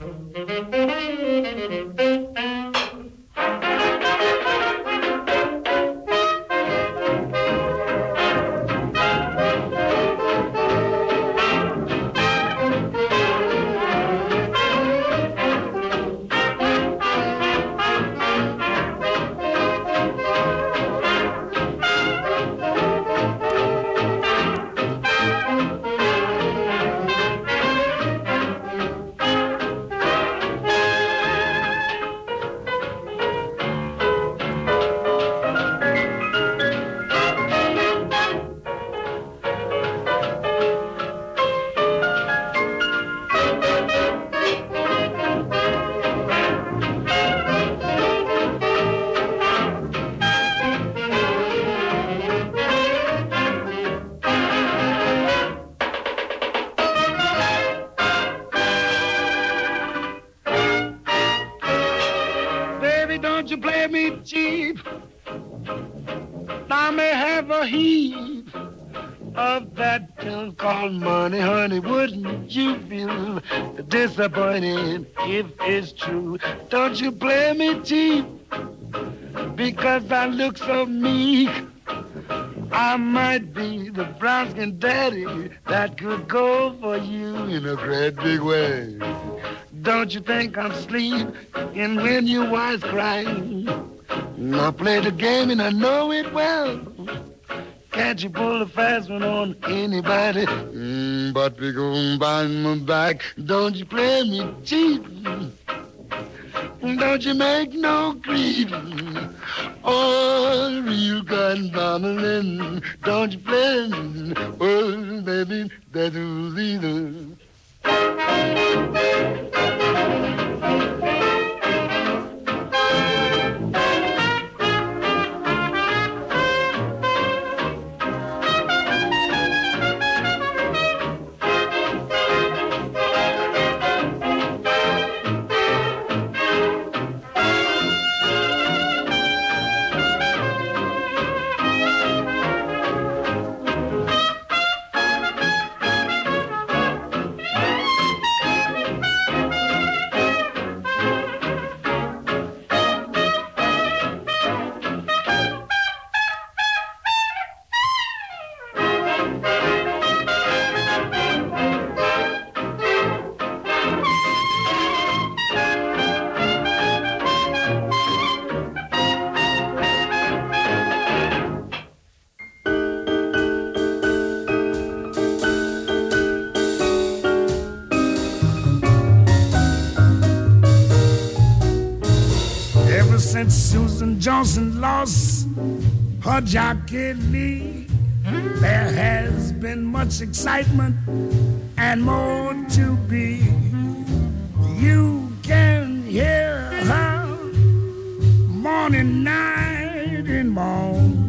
Don't you play me cheap. I may have a heap of that junk called money, honey. Wouldn't you feel disappointed if it's true? Don't you play me cheap. because I look so meek. I might be the brown-skinned daddy that could go for you in a great big way. Don't you think I'm asleep? And when your wife's crying, I play the game and I know it well. Can't you pull a fast one on anybody? Mm, but we go by my back. Don't you play me cheap? Don't you make no creep? Oh, real good mama, don't you play me? Oh, baby, that was either. Since Susan Johnson lost her Jockey Lee, there has been much excitement and more to be. You can hear her morning, night, and morn.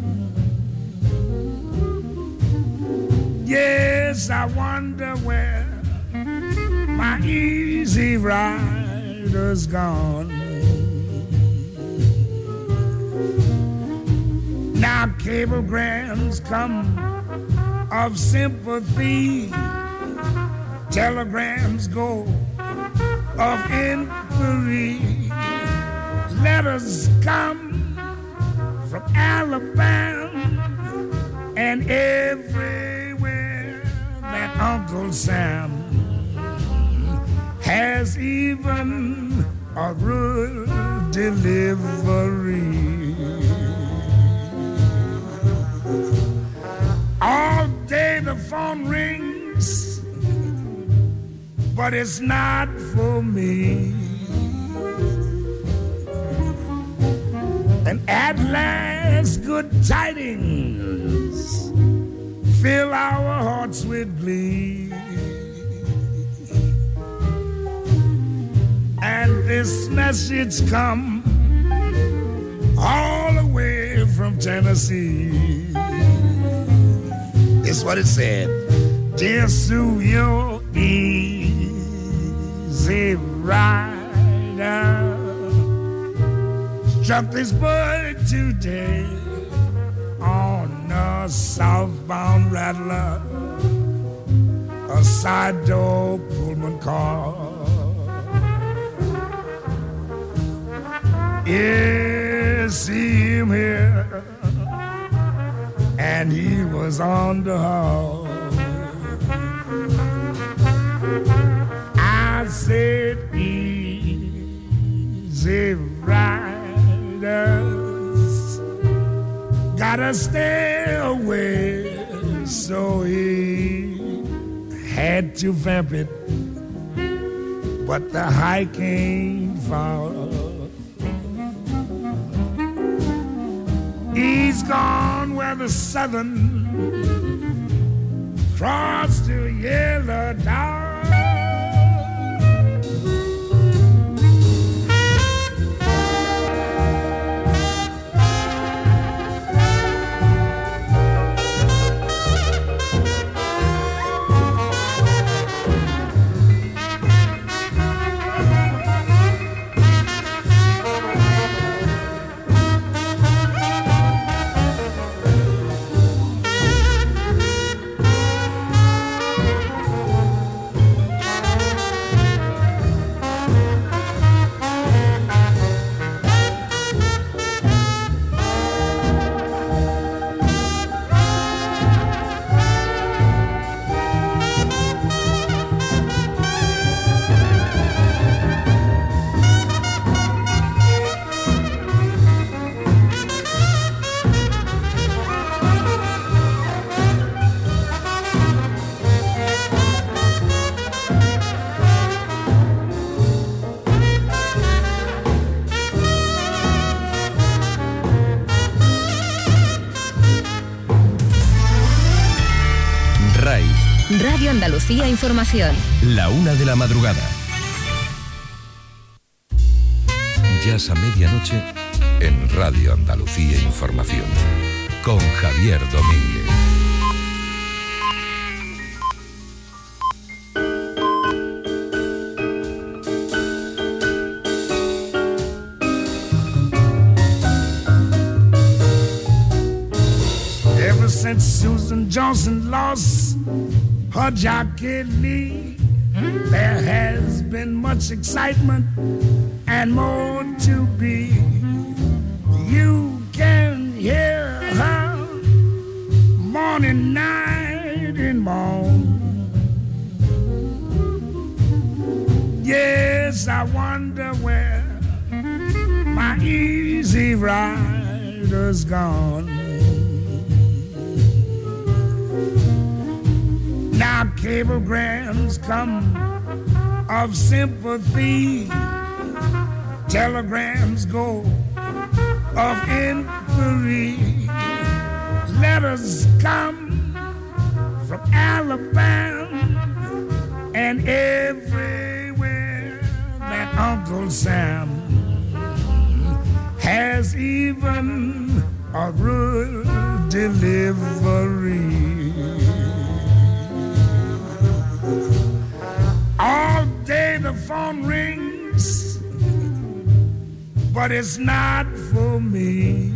Yes, I wonder where my easy rider's gone. Now cablegrams come of sympathy, telegrams go of inquiry, letters come from Alabama and everywhere that Uncle Sam has even a rural delivery. All day the phone rings, but it's not for me. And at last, good tidings fill our hearts with glee. And this message come all the way from Tennessee. It's what it said. Dear Sue, you're easy rider struck this bird today on a southbound rattler, a side door Pullman car. Yes, see him here, and he was on the haul. I said, easy riders gotta stay away, so he had to vamp it, but the hike ain't far. He's gone where the Southern Cross to Yellow Dog. Radio Andalucía Información. La una de la madrugada. Jazz a medianoche en Radio Andalucía Información. Con Javier Domínguez. Ever since Susan Johnson lost her jockey Lee, there has been much excitement and more to be. You can hear her morning, night, and morn. Yes, I wonder where my easy rider's gone. Now cablegrams come of sympathy, telegrams go of inquiry, letters come from Alabama and everywhere that Uncle Sam has even a rural delivery. All day the phone rings, but it's not for me.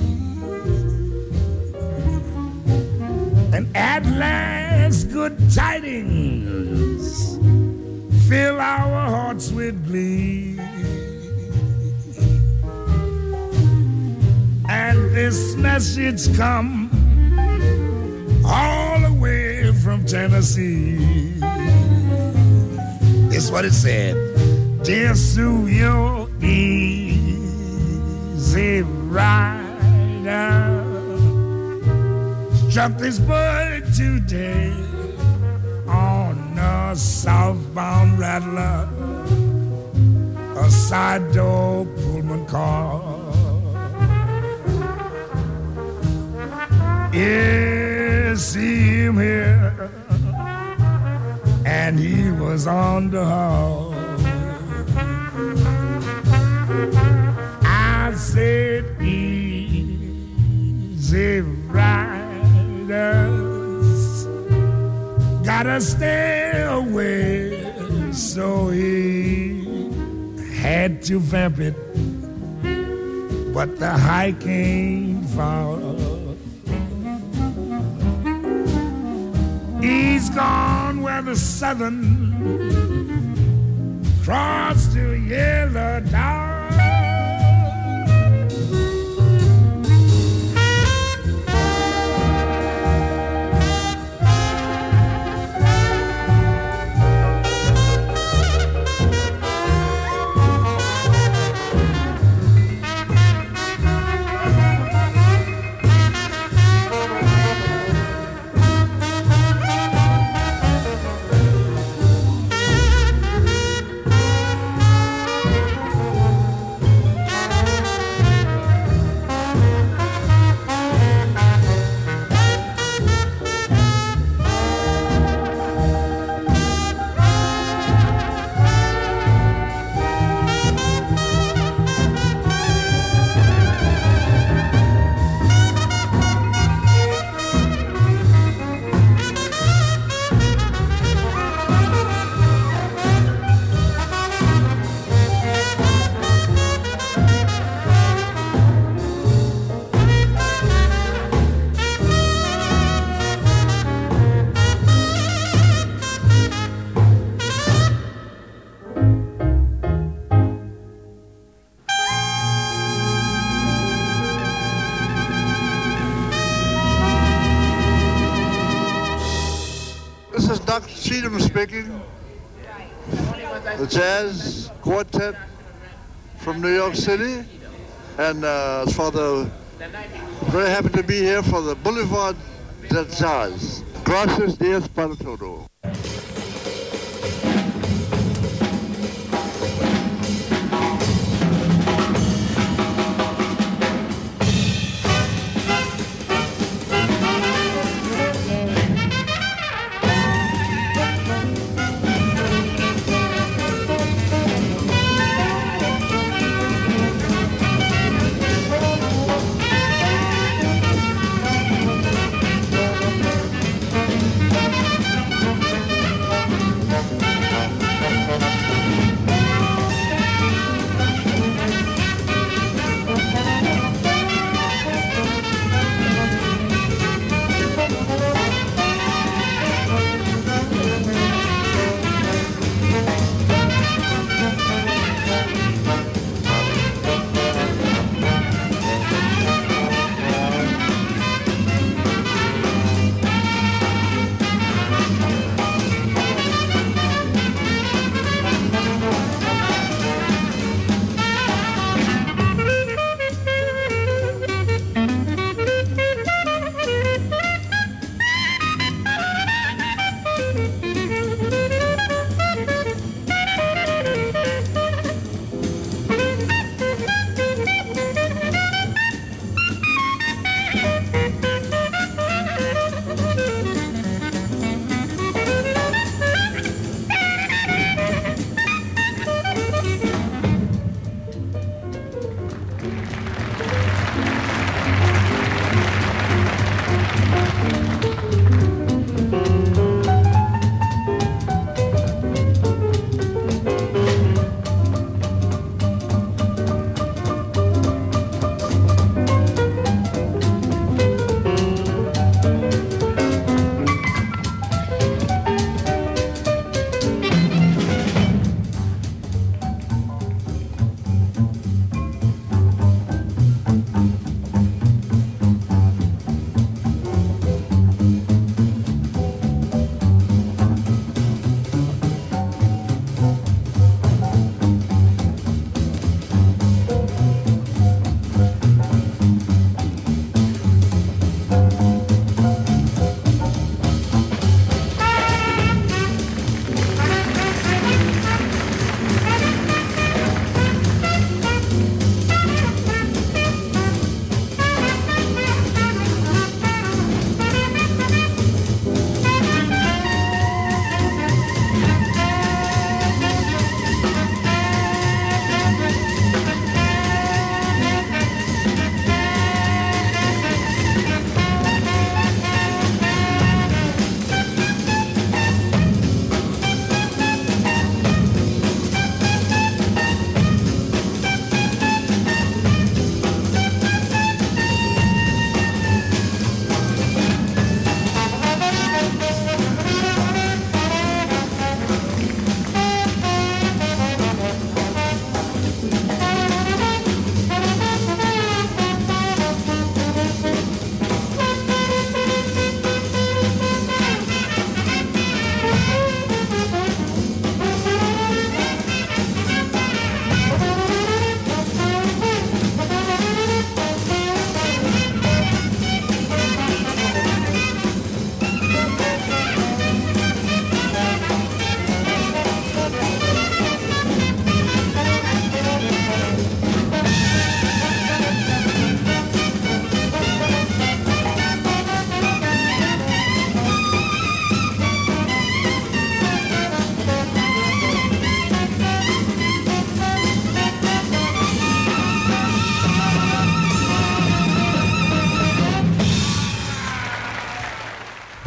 And at last, good tidings fill our hearts with glee. And this message come all the way from Tennessee. It's what it said. Dear Sue, you're easy rider struck this bird today on a southbound rattler, a side door Pullman car. Yeah, see him here, and he was on the hall. I said, easy riders gotta stay away, so he had to vamp it, but the hike ain't far. He's gone where the Southern Cross to Yellow Dog. Cheatham speaking. The Jazz Quartet from New York City, and uh, for the very happy to be here for the Boulevard del Jazz. Gracias dias para todo.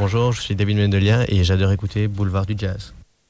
bonjour, je suis David Mendelien et j'adore écouter Boulevard du Jazz.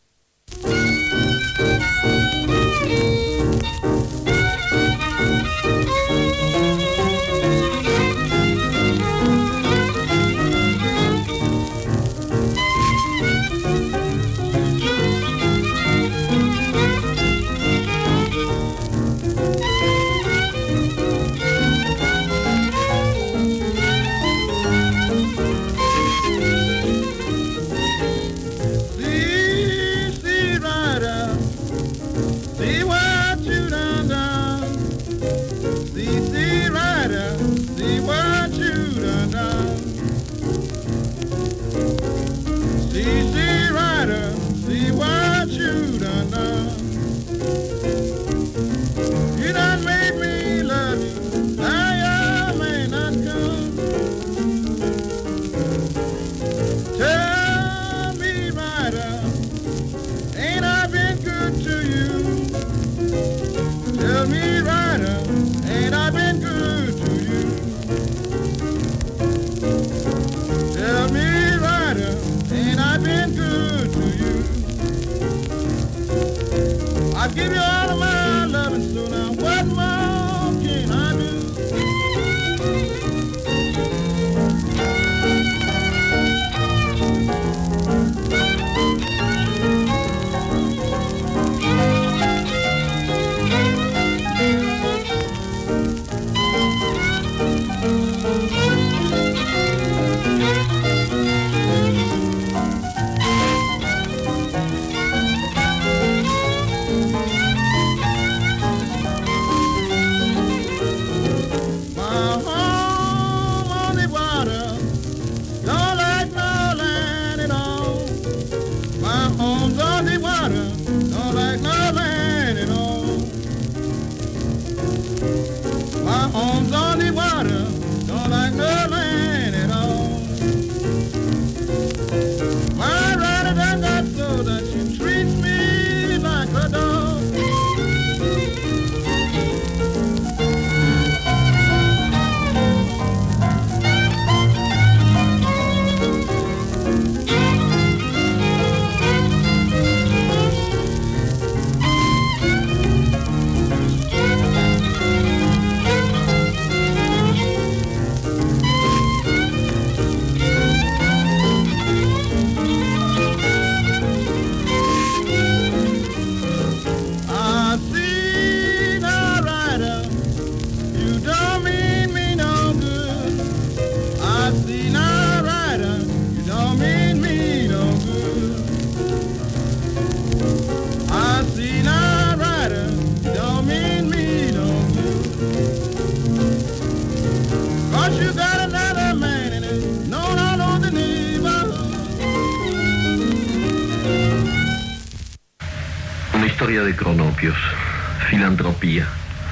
De cronopios, filantropía.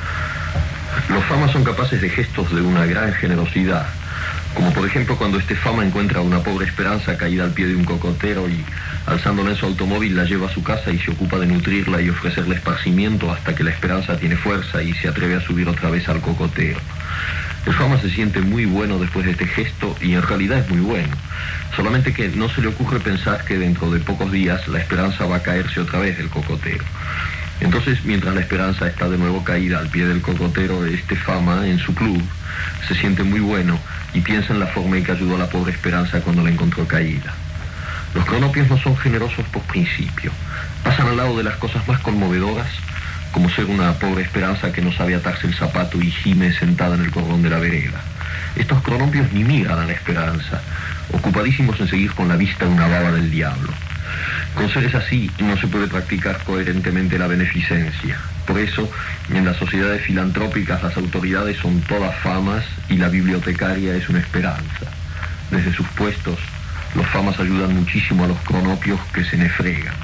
Los famas son capaces de gestos de una gran generosidad, como por ejemplo cuando este fama encuentra a una pobre Esperanza caída al pie de un cocotero y, alzándola en su automóvil, la lleva a su casa y se ocupa de nutrirla y ofrecerle esparcimiento hasta que la Esperanza tiene fuerza y se atreve a subir otra vez al cocotero. El fama se siente muy bueno después de este gesto y en realidad es muy bueno, solamente que no se le ocurre pensar que dentro de pocos días la Esperanza va a caerse otra vez del cocotero. Entonces, mientras la Esperanza está de nuevo caída al pie del cocotero, este fama, en su club, se siente muy bueno y piensa en la forma en que ayudó a la pobre Esperanza cuando la encontró caída. Los cronopios no son generosos por principio, pasan al lado de las cosas más conmovedoras, como ser una pobre Esperanza que no sabe atarse el zapato y gime sentada en el cordón de la vereda. Estos cronopios ni miran a la Esperanza, ocupadísimos en seguir con la vista una baba del diablo. Con seres así no se puede practicar coherentemente la beneficencia. Por eso, en las sociedades filantrópicas las autoridades son todas famas y la bibliotecaria es una Esperanza. Desde sus puestos, los famas ayudan muchísimo a los cronopios que se nefregan.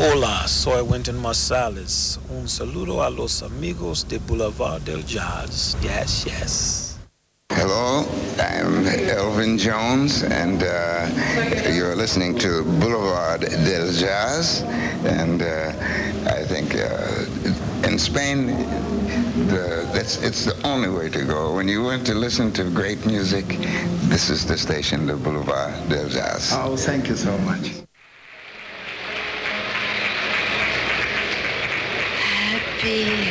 Hola, soy Wynton Marsalis. Un saludo a los amigos de Boulevard del Jazz. Yes, yes. Hello, I'm Elvin Jones, and uh, you're listening to Boulevard del Jazz. And uh, I think uh, in Spain, the, that's, it's the only way to go. When you want to listen to great music, this is the station, the Boulevard del Jazz. Oh, thank you so much. Happy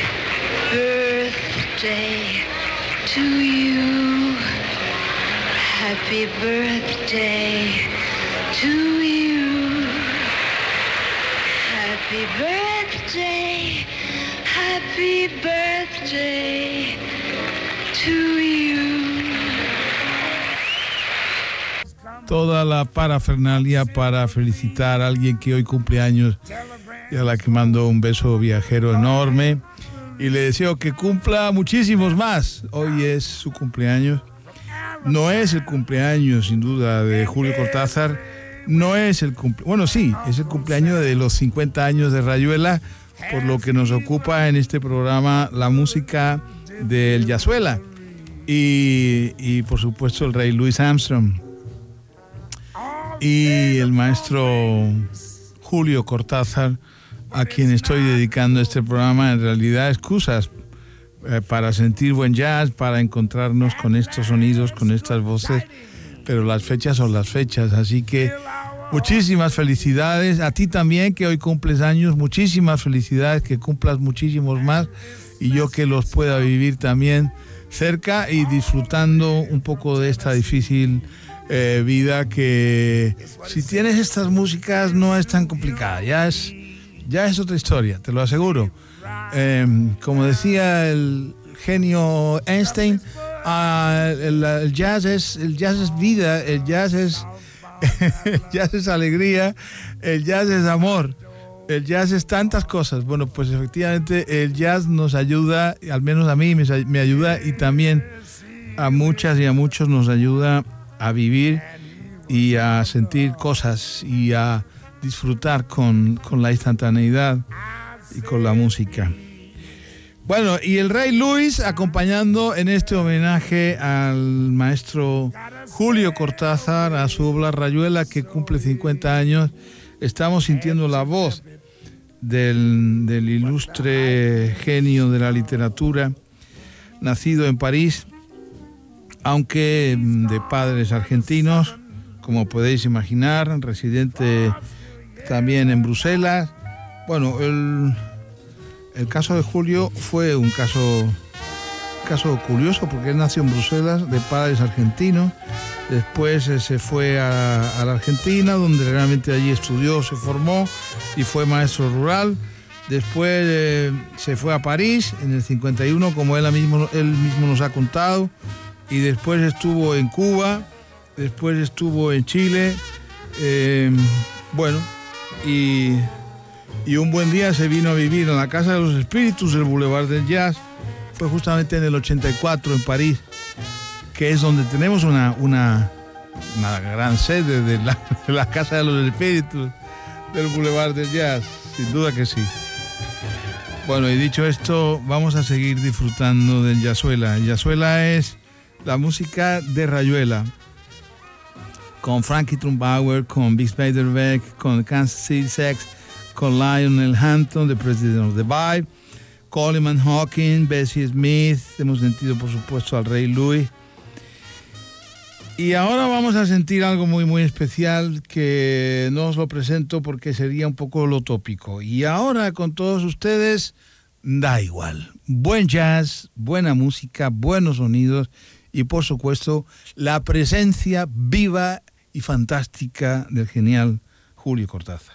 birthday to you. Happy birthday to you. Happy birthday. Happy birthday to you. Toda la parafernalia para felicitar a alguien que hoy cumple años y a la que mando un beso viajero enorme y le deseo que cumpla muchísimos más. Hoy es su cumpleaños. No es el cumpleaños, sin duda, de Julio Cortázar. No es el cumpleaños, bueno, sí, es el cumpleaños de los cincuenta años de Rayuela, por lo que nos ocupa en este programa la música del Jazzuela y, y por supuesto el rey Louis Armstrong y el maestro Julio Cortázar, a quien estoy dedicando este programa, en realidad excusas eh, para sentir buen jazz, para encontrarnos con estos sonidos, con estas voces, pero las fechas son las fechas, así que muchísimas felicidades, a ti también que hoy cumples años, muchísimas felicidades, que cumplas muchísimos más y yo que los pueda vivir también cerca y disfrutando un poco de esta difícil eh, vida que si tienes estas músicas no es tan complicada, ya es, ya es otra historia, te lo aseguro. Eh, como decía el genio Einstein, uh, el, el, jazz es, el jazz es vida, el jazz es... el jazz es alegría, el jazz es amor, el jazz es tantas cosas. Bueno, pues efectivamente el jazz nos ayuda, al menos a mí me, me ayuda y también a muchas y a muchos nos ayuda a vivir y a sentir cosas y a disfrutar con, con la instantaneidad y con la música. Bueno, y el rey Luis acompañando en este homenaje al maestro Julio Cortázar, a su obra Rayuela, que cumple cincuenta años. Estamos sintiendo la voz del, del ilustre genio de la literatura, nacido en París, aunque de padres argentinos, como podéis imaginar, residente también en Bruselas. Bueno, el... El caso de Julio fue un caso, caso curioso porque él nació en Bruselas de padres argentinos, después eh, se fue a, a la Argentina donde realmente allí estudió, se formó y fue maestro rural, después eh, se fue a París en el cincuenta y uno como él mismo, él mismo nos ha contado y después estuvo en Cuba, después estuvo en Chile, eh, bueno, y... Y un buen día se vino a vivir en la Casa de los Espíritus del Boulevard del Jazz. Fue justamente en el ochenta y cuatro en París, que es donde tenemos una, una, una gran sede de la, de la Casa de los Espíritus del Boulevard del Jazz. Sin duda que sí. Bueno, y dicho esto, vamos a seguir disfrutando del Jazzuela. El Jazzuela es la música de Rayuela, con Frankie Trumbauer, con Bix Beiderbecke, con Kansas City Sex, con Lionel Hampton, The President of the Vibe, Coleman Hawkins, Bessie Smith, hemos sentido por supuesto al Rey Louis. Y ahora vamos a sentir algo muy muy especial que no os lo presento porque sería un poco lo tópico. Y ahora con todos ustedes, da igual. Buen jazz, buena música, buenos sonidos y por supuesto la presencia viva y fantástica del genial Julio Cortázar.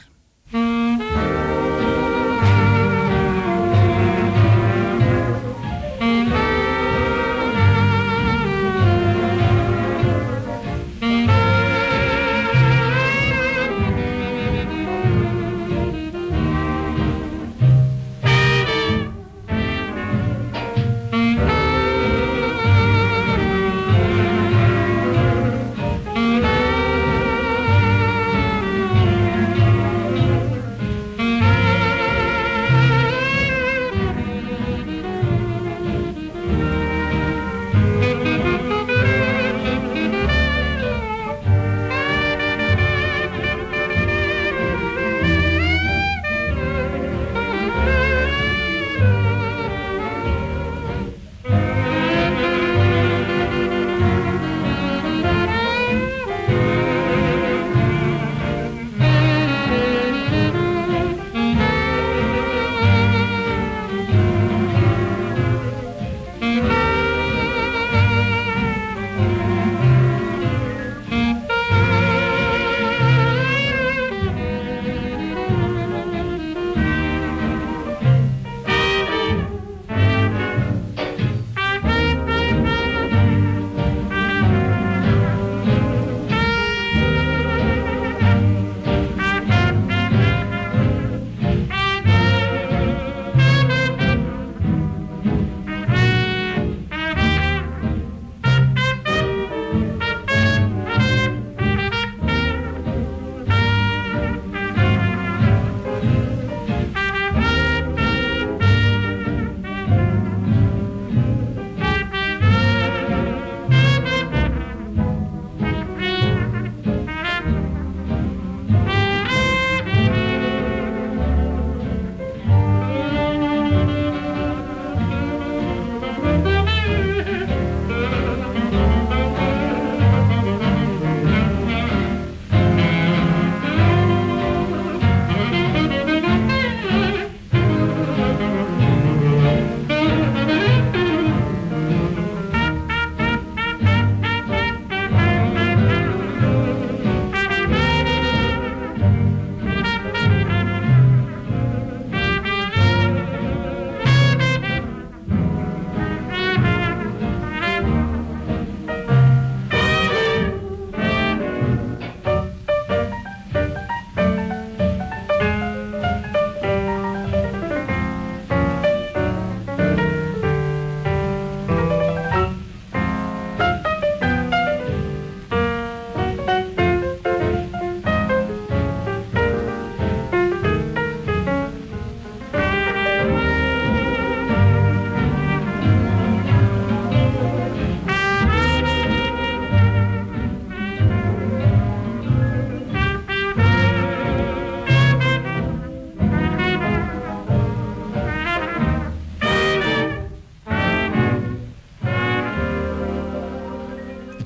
Thank you.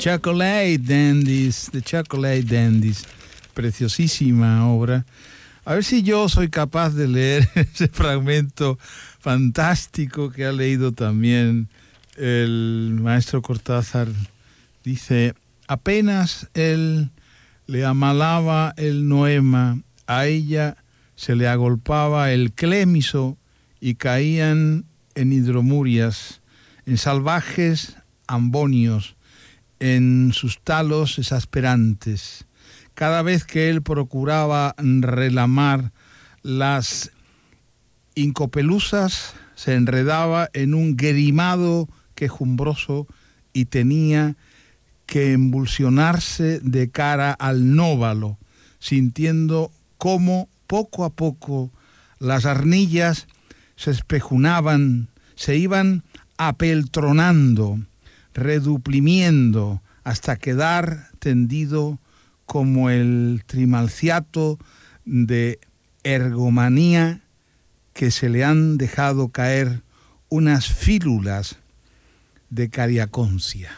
Chocolate Dandies, The Chocolate Dandies, preciosísima obra. A ver si yo soy capaz de leer ese fragmento fantástico que ha leído también el maestro Cortázar. Dice: apenas él le amalaba el noema, a ella se le agolpaba el clémiso y caían en hidromurias, en salvajes ambonios, en sus talos exasperantes. Cada vez que él procuraba relamar las incopelusas, se enredaba en un guerimado quejumbroso y tenía que embulsionarse de cara al nóvalo, sintiendo cómo poco a poco las arnillas se espejunaban, se iban apeltronando, reduplimiendo, hasta quedar tendido como el trimalciato de ergomanía que se le han dejado caer unas fílulas de cariaconcia.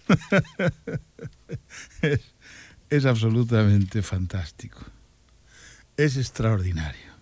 es, es absolutamente fantástico. Es extraordinario.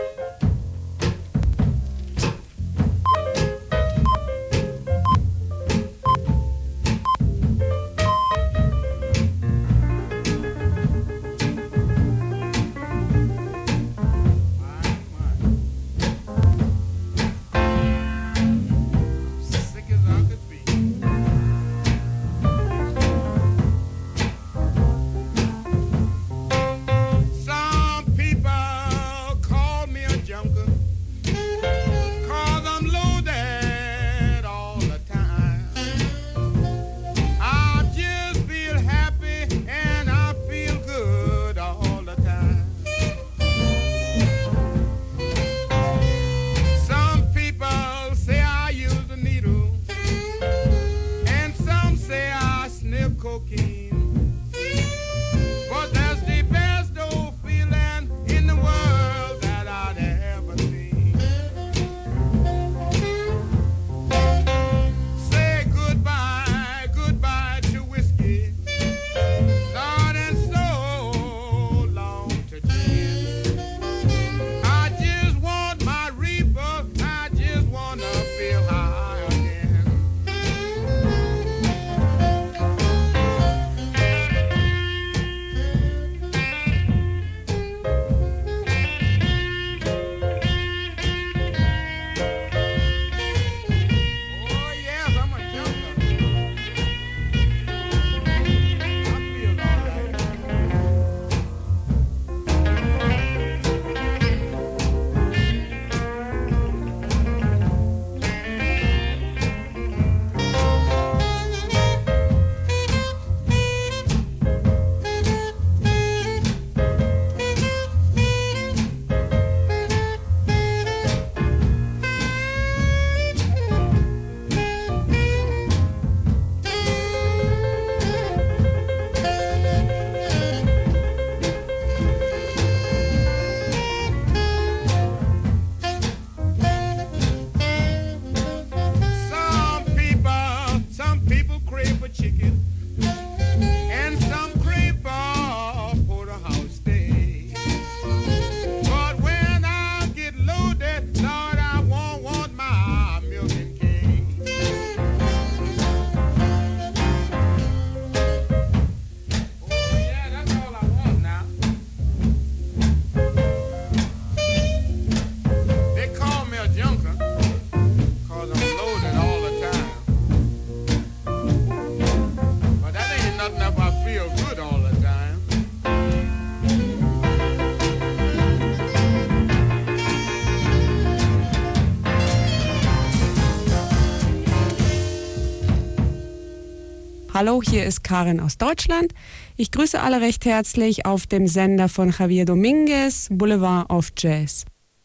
Hallo, hier ist Karin aus Deutschland. Ich grüße alle recht herzlich auf dem Sender von Javier Dominguez, Boulevard of Jazz.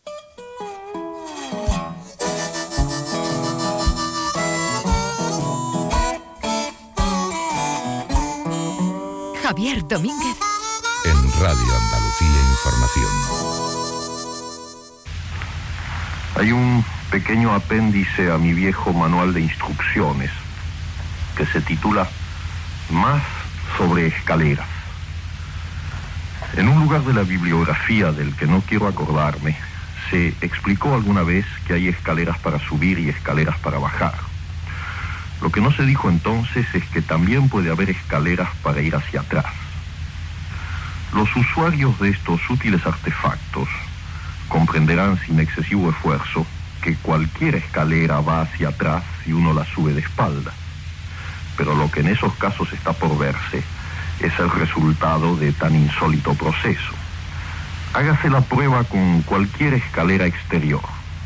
Javier Domínguez. En Radio Andalucía Información. Hay un pequeño apéndice a mi viejo manual de instrucciones que se titula Más sobre escaleras. En un lugar de la bibliografía del que no quiero acordarme, se explicó alguna vez que hay escaleras para subir y escaleras para bajar. Lo que no se dijo entonces es que también puede haber escaleras para ir hacia atrás. Los usuarios de estos útiles artefactos comprenderán sin excesivo esfuerzo que cualquier escalera va hacia atrás si uno la sube de espalda. Pero lo que en esos casos está por verse es el resultado de tan insólito proceso. Hágase la prueba con cualquier escalera exterior.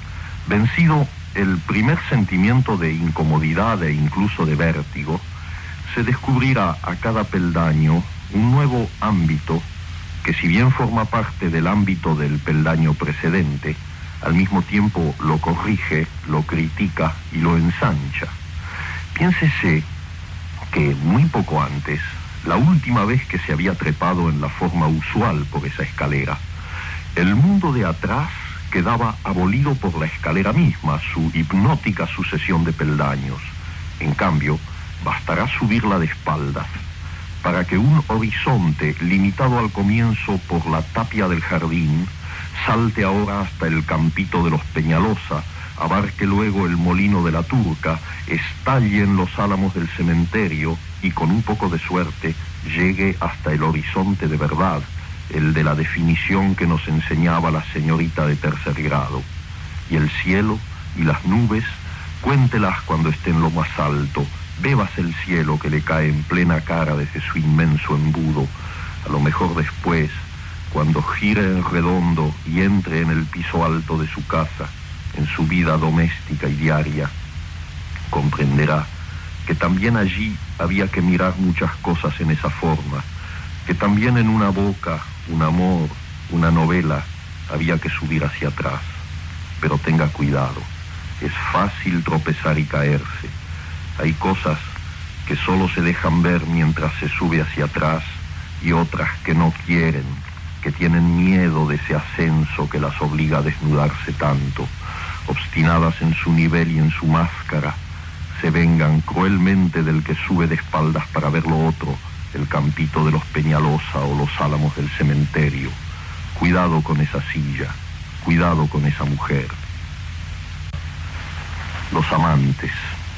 Vencido el primer sentimiento de incomodidad e incluso de vértigo, se descubrirá a cada peldaño un nuevo ámbito que, si bien forma parte del ámbito del peldaño precedente, al mismo tiempo lo corrige, lo critica y lo ensancha. Piénsese que muy poco antes, la última vez que se había trepado en la forma usual por esa escalera, el mundo de atrás quedaba abolido por la escalera misma, su hipnótica sucesión de peldaños. En cambio, bastará subirla de espaldas para que un horizonte limitado al comienzo por la tapia del jardín salte ahora hasta el campito de los Peñalosa, abarque luego el molino de la Turca, estalle en los álamos del cementerio y con un poco de suerte llegue hasta el horizonte de verdad, el de la definición que nos enseñaba la señorita de tercer grado. Y el cielo y las nubes, cuéntelas cuando esté en lo más alto, bebas el cielo que le cae en plena cara desde su inmenso embudo. A lo mejor después, cuando gire en redondo y entre en el piso alto de su casa, en su vida doméstica y diaria, comprenderá que también allí había que mirar muchas cosas en esa forma, que también en una boca, un amor, una novela, había que subir hacia atrás. Pero tenga cuidado, es fácil tropezar y caerse. Hay cosas que solo se dejan ver mientras se sube hacia atrás y otras que no quieren, que tienen miedo de ese ascenso que las obliga a desnudarse tanto. Obstinadas en su nivel y en su máscara, se vengan cruelmente del que sube de espaldas para ver lo otro, el campito de los Peñalosa o los álamos del cementerio. Cuidado con esa silla, cuidado con esa mujer. Los amantes.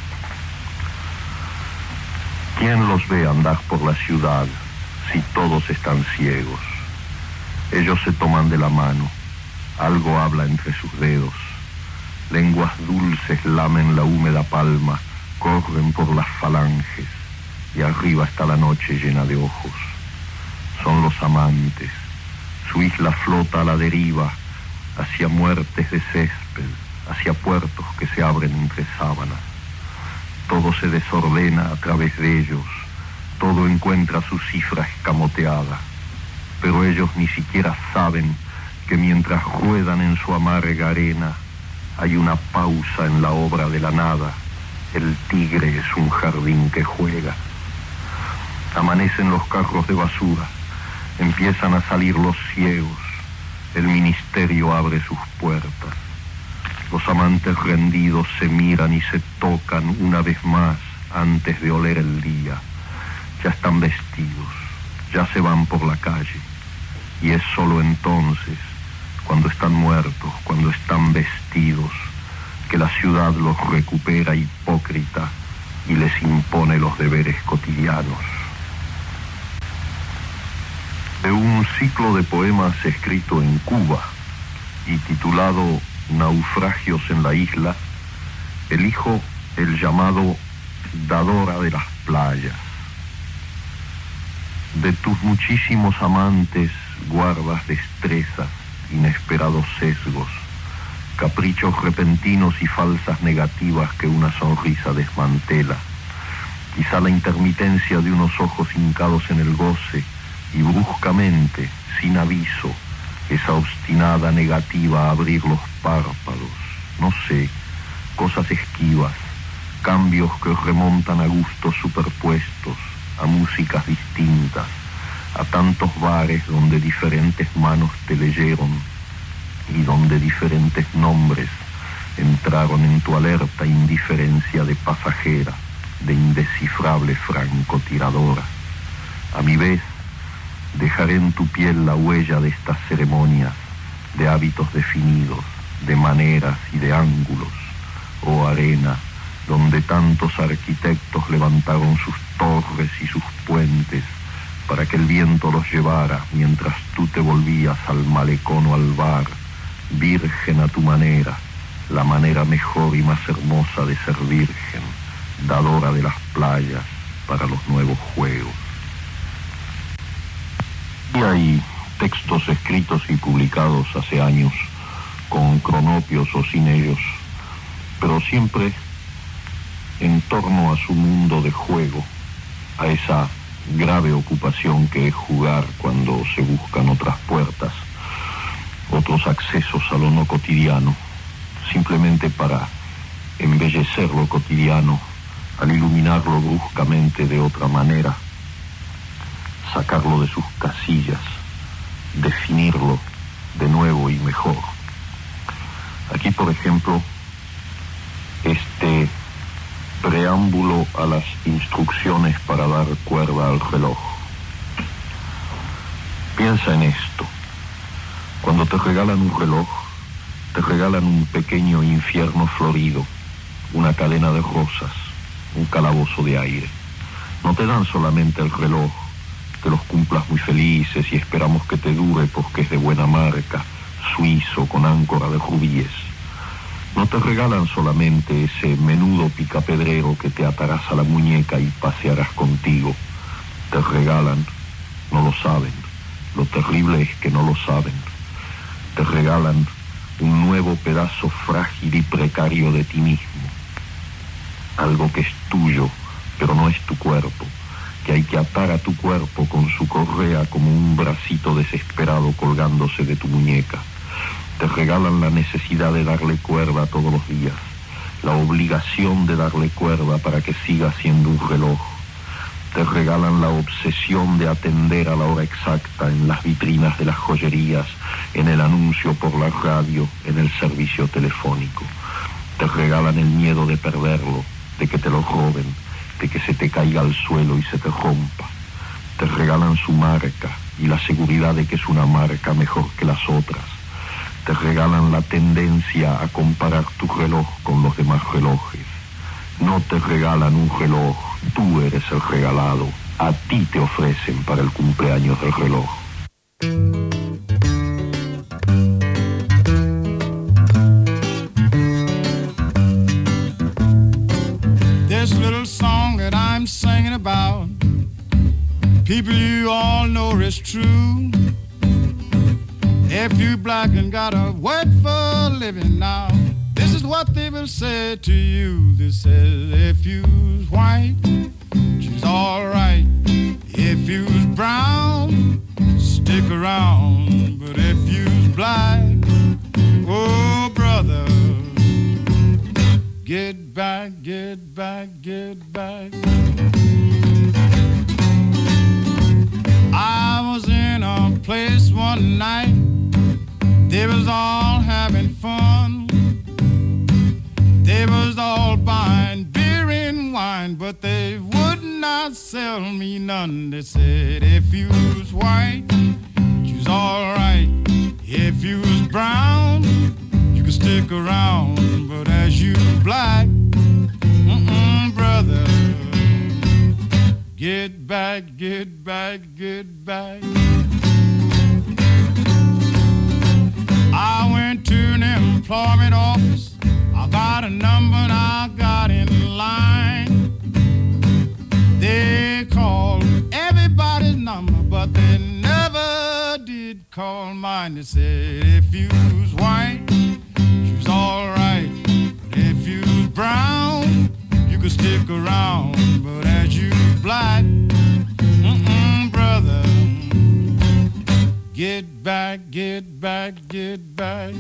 ¿Quién los ve andar por la ciudad si todos están ciegos? Ellos se toman de la mano, algo habla entre sus dedos, lenguas dulces lamen la húmeda palma, corren por las falanges, y arriba está la noche llena de ojos. Son los amantes, su isla flota a la deriva, hacia muertes de césped, hacia puertos que se abren entre sábanas. Todo se desordena a través de ellos, todo encuentra su cifra escamoteada, pero ellos ni siquiera saben que mientras ruedan en su amarga arena, hay una pausa en la obra de la nada. El tigre es un jardín que juega. Amanecen los carros de basura, empiezan a salir los ciegos, el ministerio abre sus puertas. Los amantes rendidos se miran y se tocan una vez más antes de oler el día. Ya están vestidos, ya se van por la calle. Y es solo entonces, cuando están muertos, cuando están vestidos, que la ciudad los recupera hipócrita y les impone los deberes cotidianos. De un ciclo de poemas escrito en Cuba y titulado Naufragios en la isla, elijo el llamado Dadora de las playas. De tus muchísimos amantes guardas destrezas, inesperados sesgos, caprichos repentinos y falsas negativas que una sonrisa desmantela. Quizá la intermitencia de unos ojos hincados en el goce y bruscamente, sin aviso, esa obstinada negativa a abrir los párpados, no sé, cosas esquivas, cambios que remontan a gustos superpuestos, a músicas distintas, a tantos bares donde diferentes manos te leyeron y donde diferentes nombres entraron en tu alerta indiferencia de pasajera, de indescifrable francotiradora. A mi vez, dejaré en tu piel la huella de estas ceremonias, de hábitos definidos, de maneras y de ángulos, oh arena, donde tantos arquitectos levantaron sus torres y sus puentes para que el viento los llevara mientras tú te volvías al malecón o al bar, virgen a tu manera, la manera mejor y más hermosa de ser virgen, dadora de las playas para los nuevos juegos. Y hay textos escritos y publicados hace años, con cronopios o sin ellos, pero siempre en torno a su mundo de juego, a esa grave ocupación que es jugar cuando se buscan otras puertas, otros accesos a lo no cotidiano, simplemente para embellecer lo cotidiano, al iluminarlo bruscamente de otra manera, sacarlo de sus casillas, definirlo de nuevo y mejor. Aquí, por ejemplo, este preámbulo a las instrucciones para dar cuerda al reloj. Piensa en esto. Cuando te regalan un reloj, te regalan un pequeño infierno florido, una cadena de rosas, un calabozo de aire. No te dan solamente el reloj, que los cumplas muy felices y esperamos que te dure porque es de buena marca, suizo con áncora de rubíes. No te regalan solamente ese menudo picapedrero que te atarás a la muñeca y pasearás contigo. Te regalan, no lo saben, lo terrible es que no lo saben, te regalan un nuevo pedazo frágil y precario de ti mismo. Algo que es tuyo, pero no es tu cuerpo, que hay que atar a tu cuerpo con su correa como un bracito desesperado colgándose de tu muñeca. Te regalan la necesidad de darle cuerda todos los días, la obligación de darle cuerda para que siga siendo un reloj. Te regalan la obsesión de atender a la hora exacta en las vitrinas de las joyerías, en el anuncio por la radio, en el servicio telefónico. Te regalan el miedo de perderlo, de que te lo roben, de que se te caiga al suelo y se te rompa. Te regalan su marca y la seguridad de que es una marca mejor que las otras. Te regalan la tendencia a comparar tu reloj con los demás relojes. No te regalan un reloj, tú eres el regalado. A ti te ofrecen para el cumpleaños del reloj. This little song that I'm singing about, people you all know is true. If you black and got a word for a living now, this is what they will say to you. They say, if you's white, she's alright. If you's brown, stick around. But if you's black, oh brother, get back, get back, get back. I was in a place one night, they was all having fun. They was all buying beer and wine, but they would not sell me none. They said, if you was white, you was alright. If you was brown, you could stick around. But as you black, mm-mm, brother, get back, get back, get back. I went to an employment office, I got a number and I got in line. They called everybody's number, but they never did call mine. They said, if you was white, you was alright. But if you was brown, you could stick around. But as you black, mm-mm, brother, get back, get back, get back.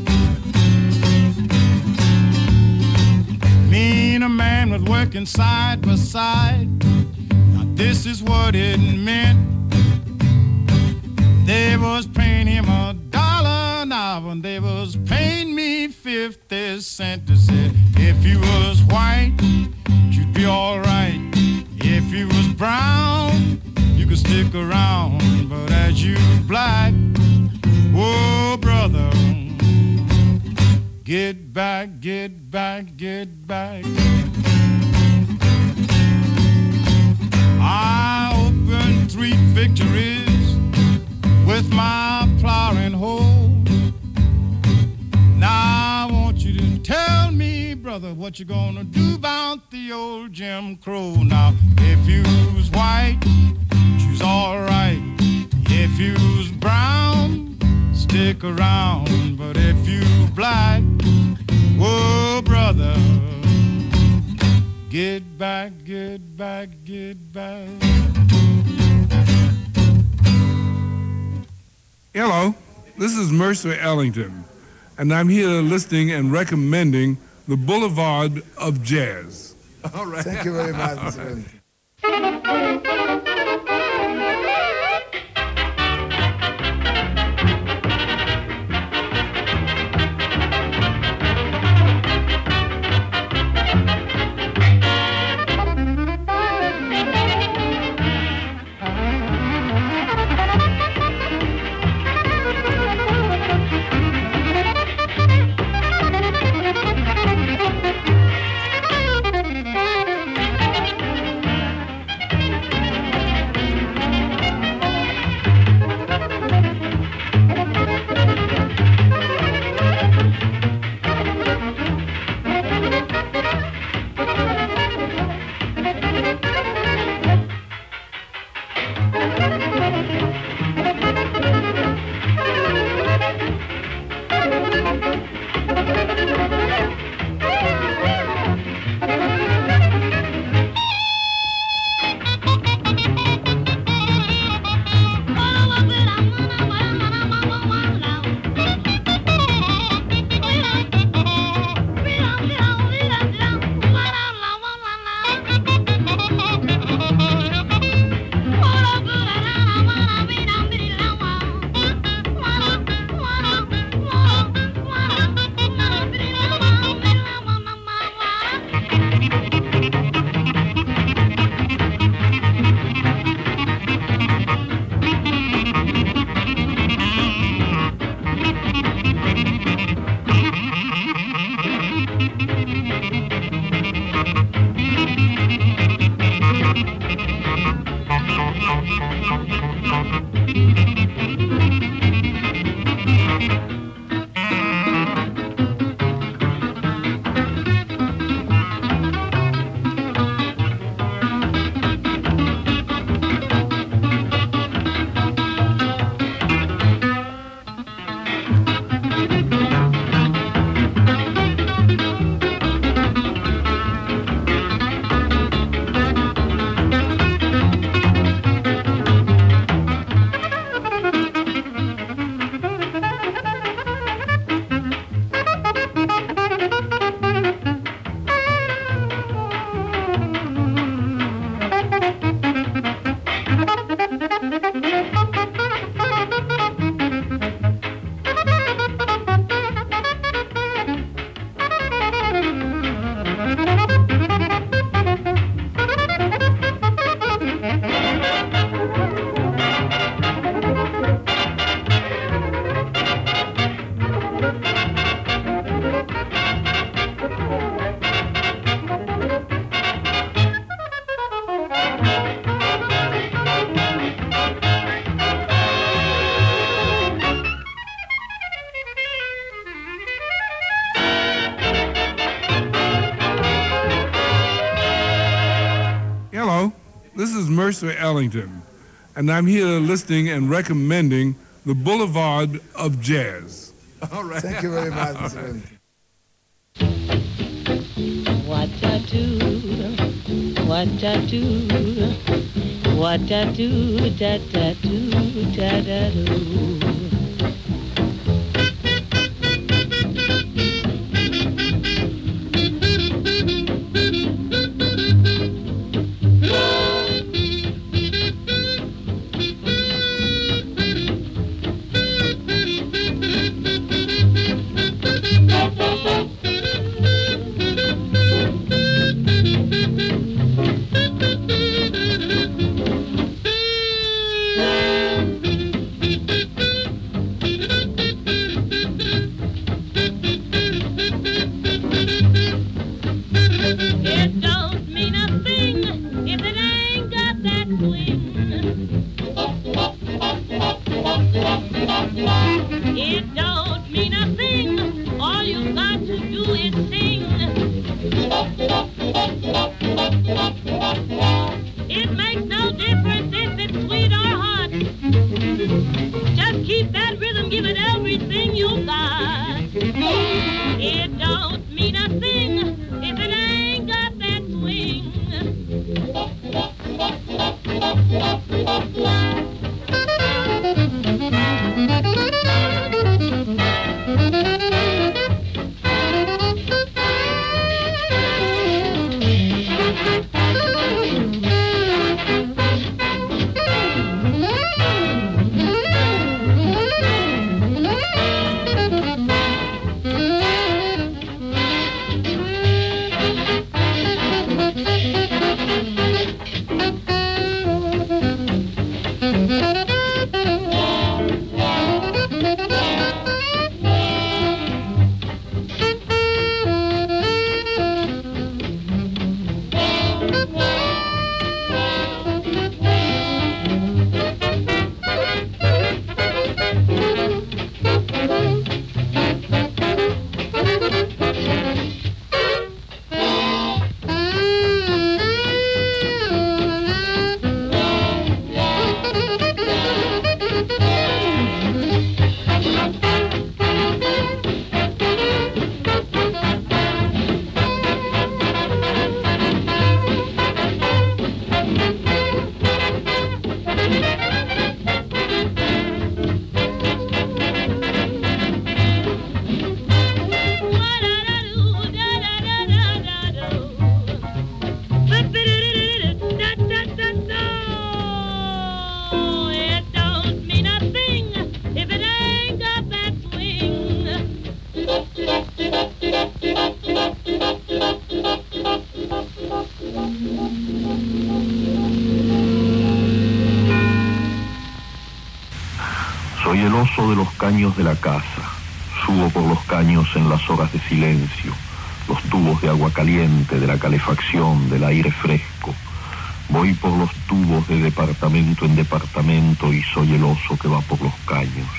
Me and a man was working side by side. Now this is what it meant. They was paying him a dollar an hour, and they was paying me fifty cents. They said, if you was white, you'd be alright. brown, you can stick around, but as you black, oh brother, get back, get back, get back. I opened three victories with my plow and hoe. Now I want you to tell me, brother, what you gonna do about the old Jim Crow. Now, if you's white, you's alright. If you's brown, stick around. But if you black, whoa, brother, get back, get back, get back. Hello, this is Mercer Ellington, and I'm here listening and recommending the Boulevard of Jazz. All right. Thank you very much, Mister Ellington. Mercer Ellington, and I'm here listening and recommending the Boulevard of Jazz. All right. Thank you very much, Mister Ellington. What I do, what I do, what I do, da da do, da da do. It don't mean a thing if it ain't got that swing. Soy el oso de los caños de la casa. Subo por los caños en las horas de silencio, los tubos de agua caliente, de la calefacción, del aire fresco. Voy por los tubos de departamento en departamento y soy el oso que va por los caños.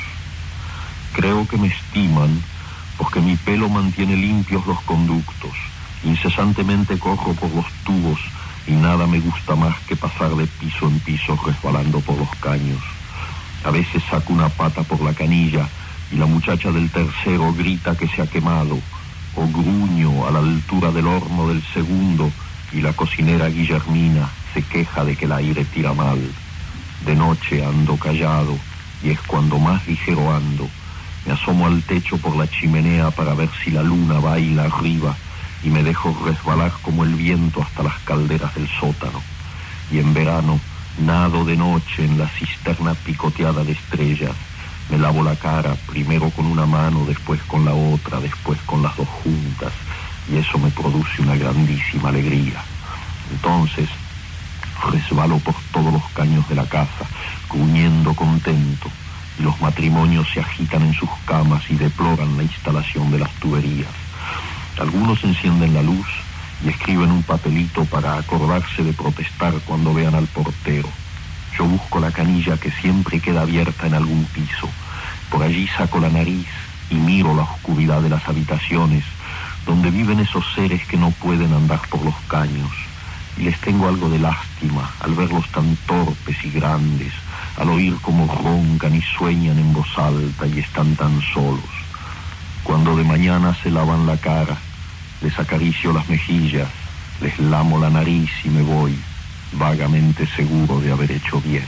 Creo que me estiman porque mi pelo mantiene limpios los conductos. Incesantemente corro por los tubos y nada me gusta más que pasar de piso en piso resbalando por los caños. A veces saco una pata por la canilla y la muchacha del tercero grita que se ha quemado, o gruño a la altura del horno del segundo y la cocinera Guillermina se queja de que el aire tira mal. De noche ando callado y es cuando más ligero ando. Me asomo al techo por la chimenea para ver si la luna baila arriba y me dejo resbalar como el viento hasta las calderas del sótano. Y en verano nado de noche en la cisterna picoteada de estrellas. Me lavo la cara, primero con una mano, después con la otra, después con las dos juntas, y eso me produce una grandísima alegría. Entonces resbalo por todos los caños de la casa, gruñendo contento, y los matrimonios se agitan en sus camas y deploran la instalación de las tuberías. Algunos encienden la luz y escriben un papelito para acordarse de protestar cuando vean al portero. Yo busco la canilla que siempre queda abierta en algún piso. Por allí saco la nariz y miro la oscuridad de las habitaciones donde viven esos seres que no pueden andar por los caños. Y les tengo algo de lástima al verlos tan torpes y grandes, al oír cómo roncan y sueñan en voz alta y están tan solos. Cuando de mañana se lavan la cara, les acaricio las mejillas, les lamo la nariz y me voy, vagamente seguro de haber hecho bien.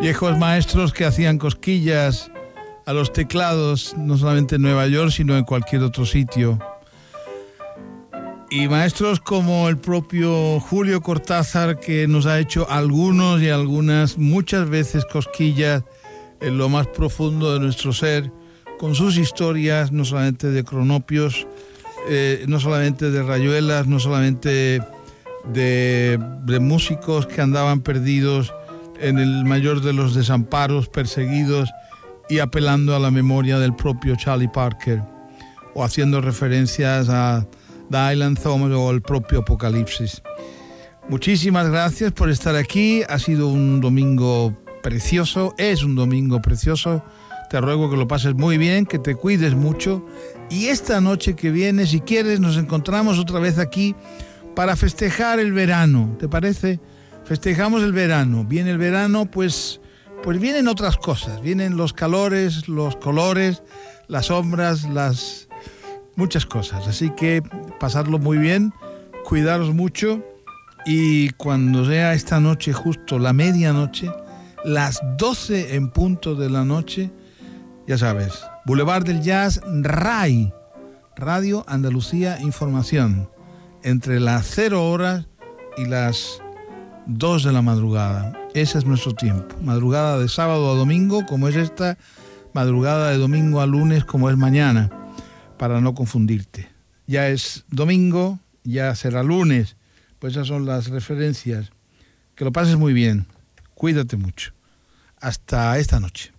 viejos maestros que hacían cosquillas a los teclados, no solamente en Nueva York, sino en cualquier otro sitio. Y maestros como el propio Julio Cortázar, que nos ha hecho algunos y algunas, muchas veces cosquillas en lo más profundo de nuestro ser, con sus historias, no solamente de cronopios, eh, no solamente de rayuelas, no solamente de, de músicos que andaban perdidos en el mayor de los desamparos, perseguidos y apelando a la memoria del propio Charlie Parker, o haciendo referencias a The Island Thomas o el propio Apocalipsis. Muchísimas gracias por estar aquí. Ha sido un domingo precioso, es un domingo precioso. Te ruego que lo pases muy bien, que te cuides mucho. Y esta noche que viene, si quieres, nos encontramos otra vez aquí para festejar el verano. ¿Te parece? Festejamos el verano. Viene el verano, pues, pues vienen otras cosas. Vienen los calores, los colores, las sombras, las... muchas cosas, así que pasadlo muy bien, cuidaros mucho, y cuando sea esta noche justo la medianoche, las doce en punto de la noche, ya sabes, Boulevard del Jazz, R A I, Radio Andalucía Información, entre las cero horas y las dos de la madrugada. Ese es nuestro tiempo, madrugada de sábado a domingo como es esta, madrugada de domingo a lunes como es mañana, para no confundirte. Ya es domingo, ya será lunes. Pues esas son las referencias. Que lo pases muy bien. Cuídate mucho. Hasta esta noche.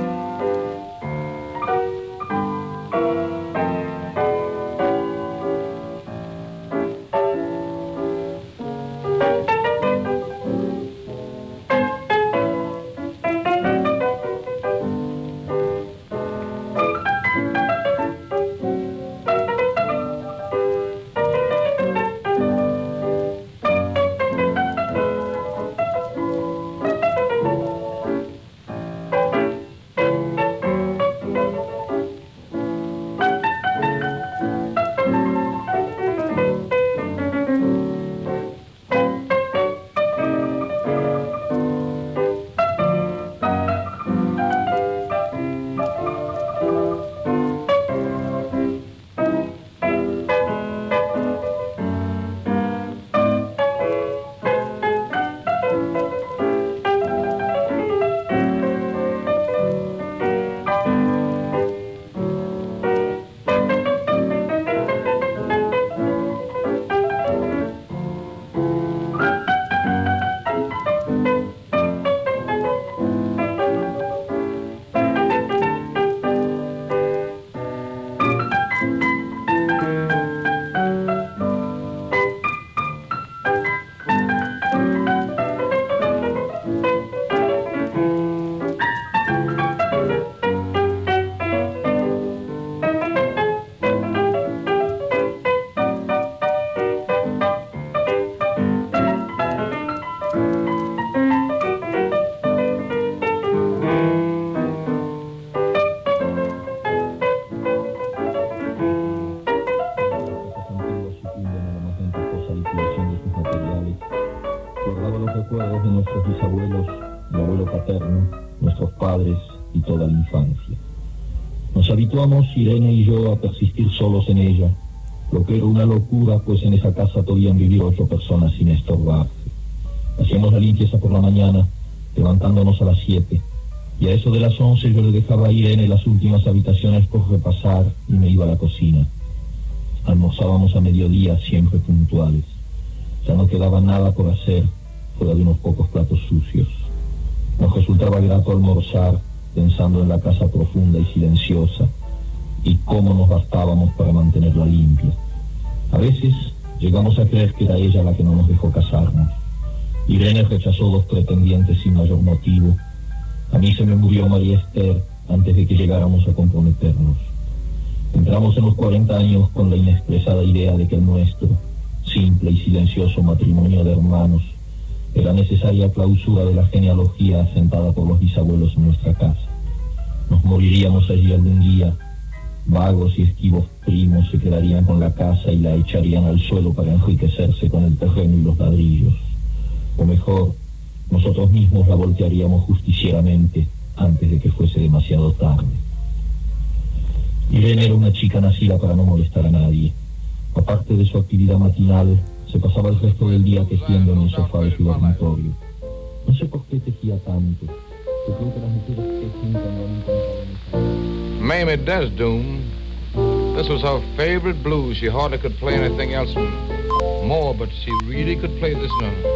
Habituamos Irene y yo a persistir solos en ella, lo que era una locura, pues en esa casa podían vivir ocho personas sin estorbarse. Hacíamos la limpieza por la mañana, levantándonos a las siete, y a eso de las once yo le dejaba a Irene las últimas habitaciones por repasar y me iba a la cocina. Almorzábamos a mediodía, siempre puntuales. Ya no quedaba nada por hacer, fuera de unos pocos platos sucios. Nos resultaba grato almorzar, pensando en la casa profunda y silenciosa, y cómo nos bastábamos para mantenerla limpia. A veces llegamos a creer que era ella la que no nos dejó casarnos. Irene rechazó dos pretendientes sin mayor motivo. A mí se me murió María Esther antes de que llegáramos a comprometernos. Entramos en los cuarenta años con la inexpresada idea de que el nuestro, simple y silencioso matrimonio de hermanos, era necesaria clausura de la genealogía asentada por los bisabuelos en nuestra casa. Nos moriríamos allí algún día. Vagos y esquivos primos se quedarían con la casa y la echarían al suelo para enriquecerse con el terreno y los ladrillos. O mejor, nosotros mismos la voltearíamos justicieramente antes de que fuese demasiado tarde. Irene era una chica nacida para no molestar a nadie. Aparte de su actividad matinal, se pasaba el resto del día tejiendo en el sofá de su dormitorio. No sé por qué tejía tanto. Yo creo que las mujeres tejen cuando han encontrado... Mamie Desdoom, this was her favorite blues. She hardly could play anything else more, but she really could play this number.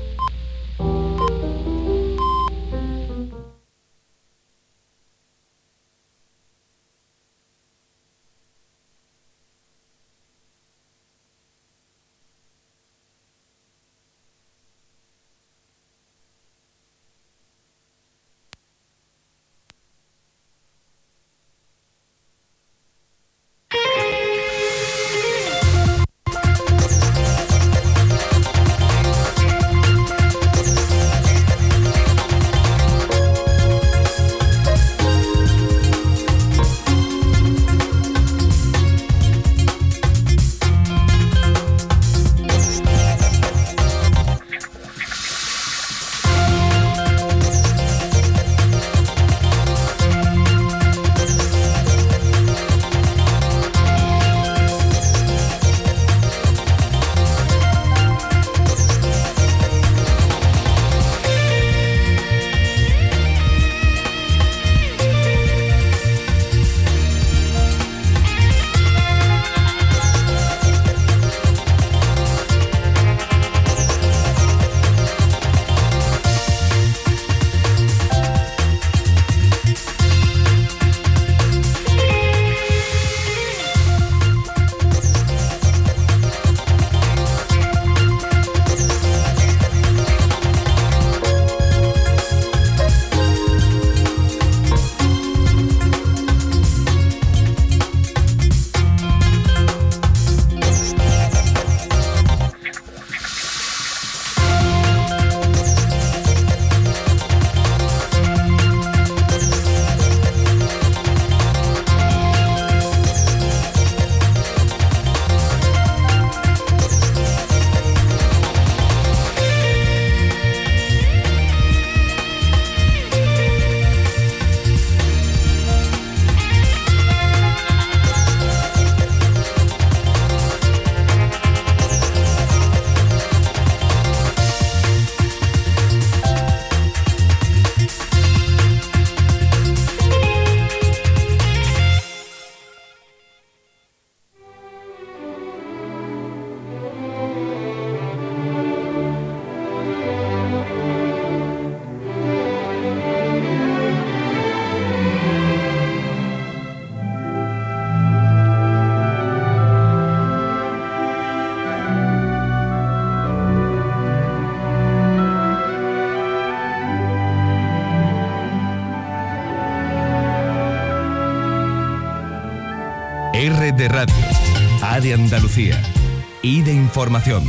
R de radio, A de Andalucía, I de información,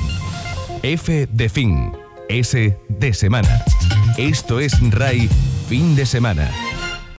F de fin, S de semana. Esto es R A I fin de semana.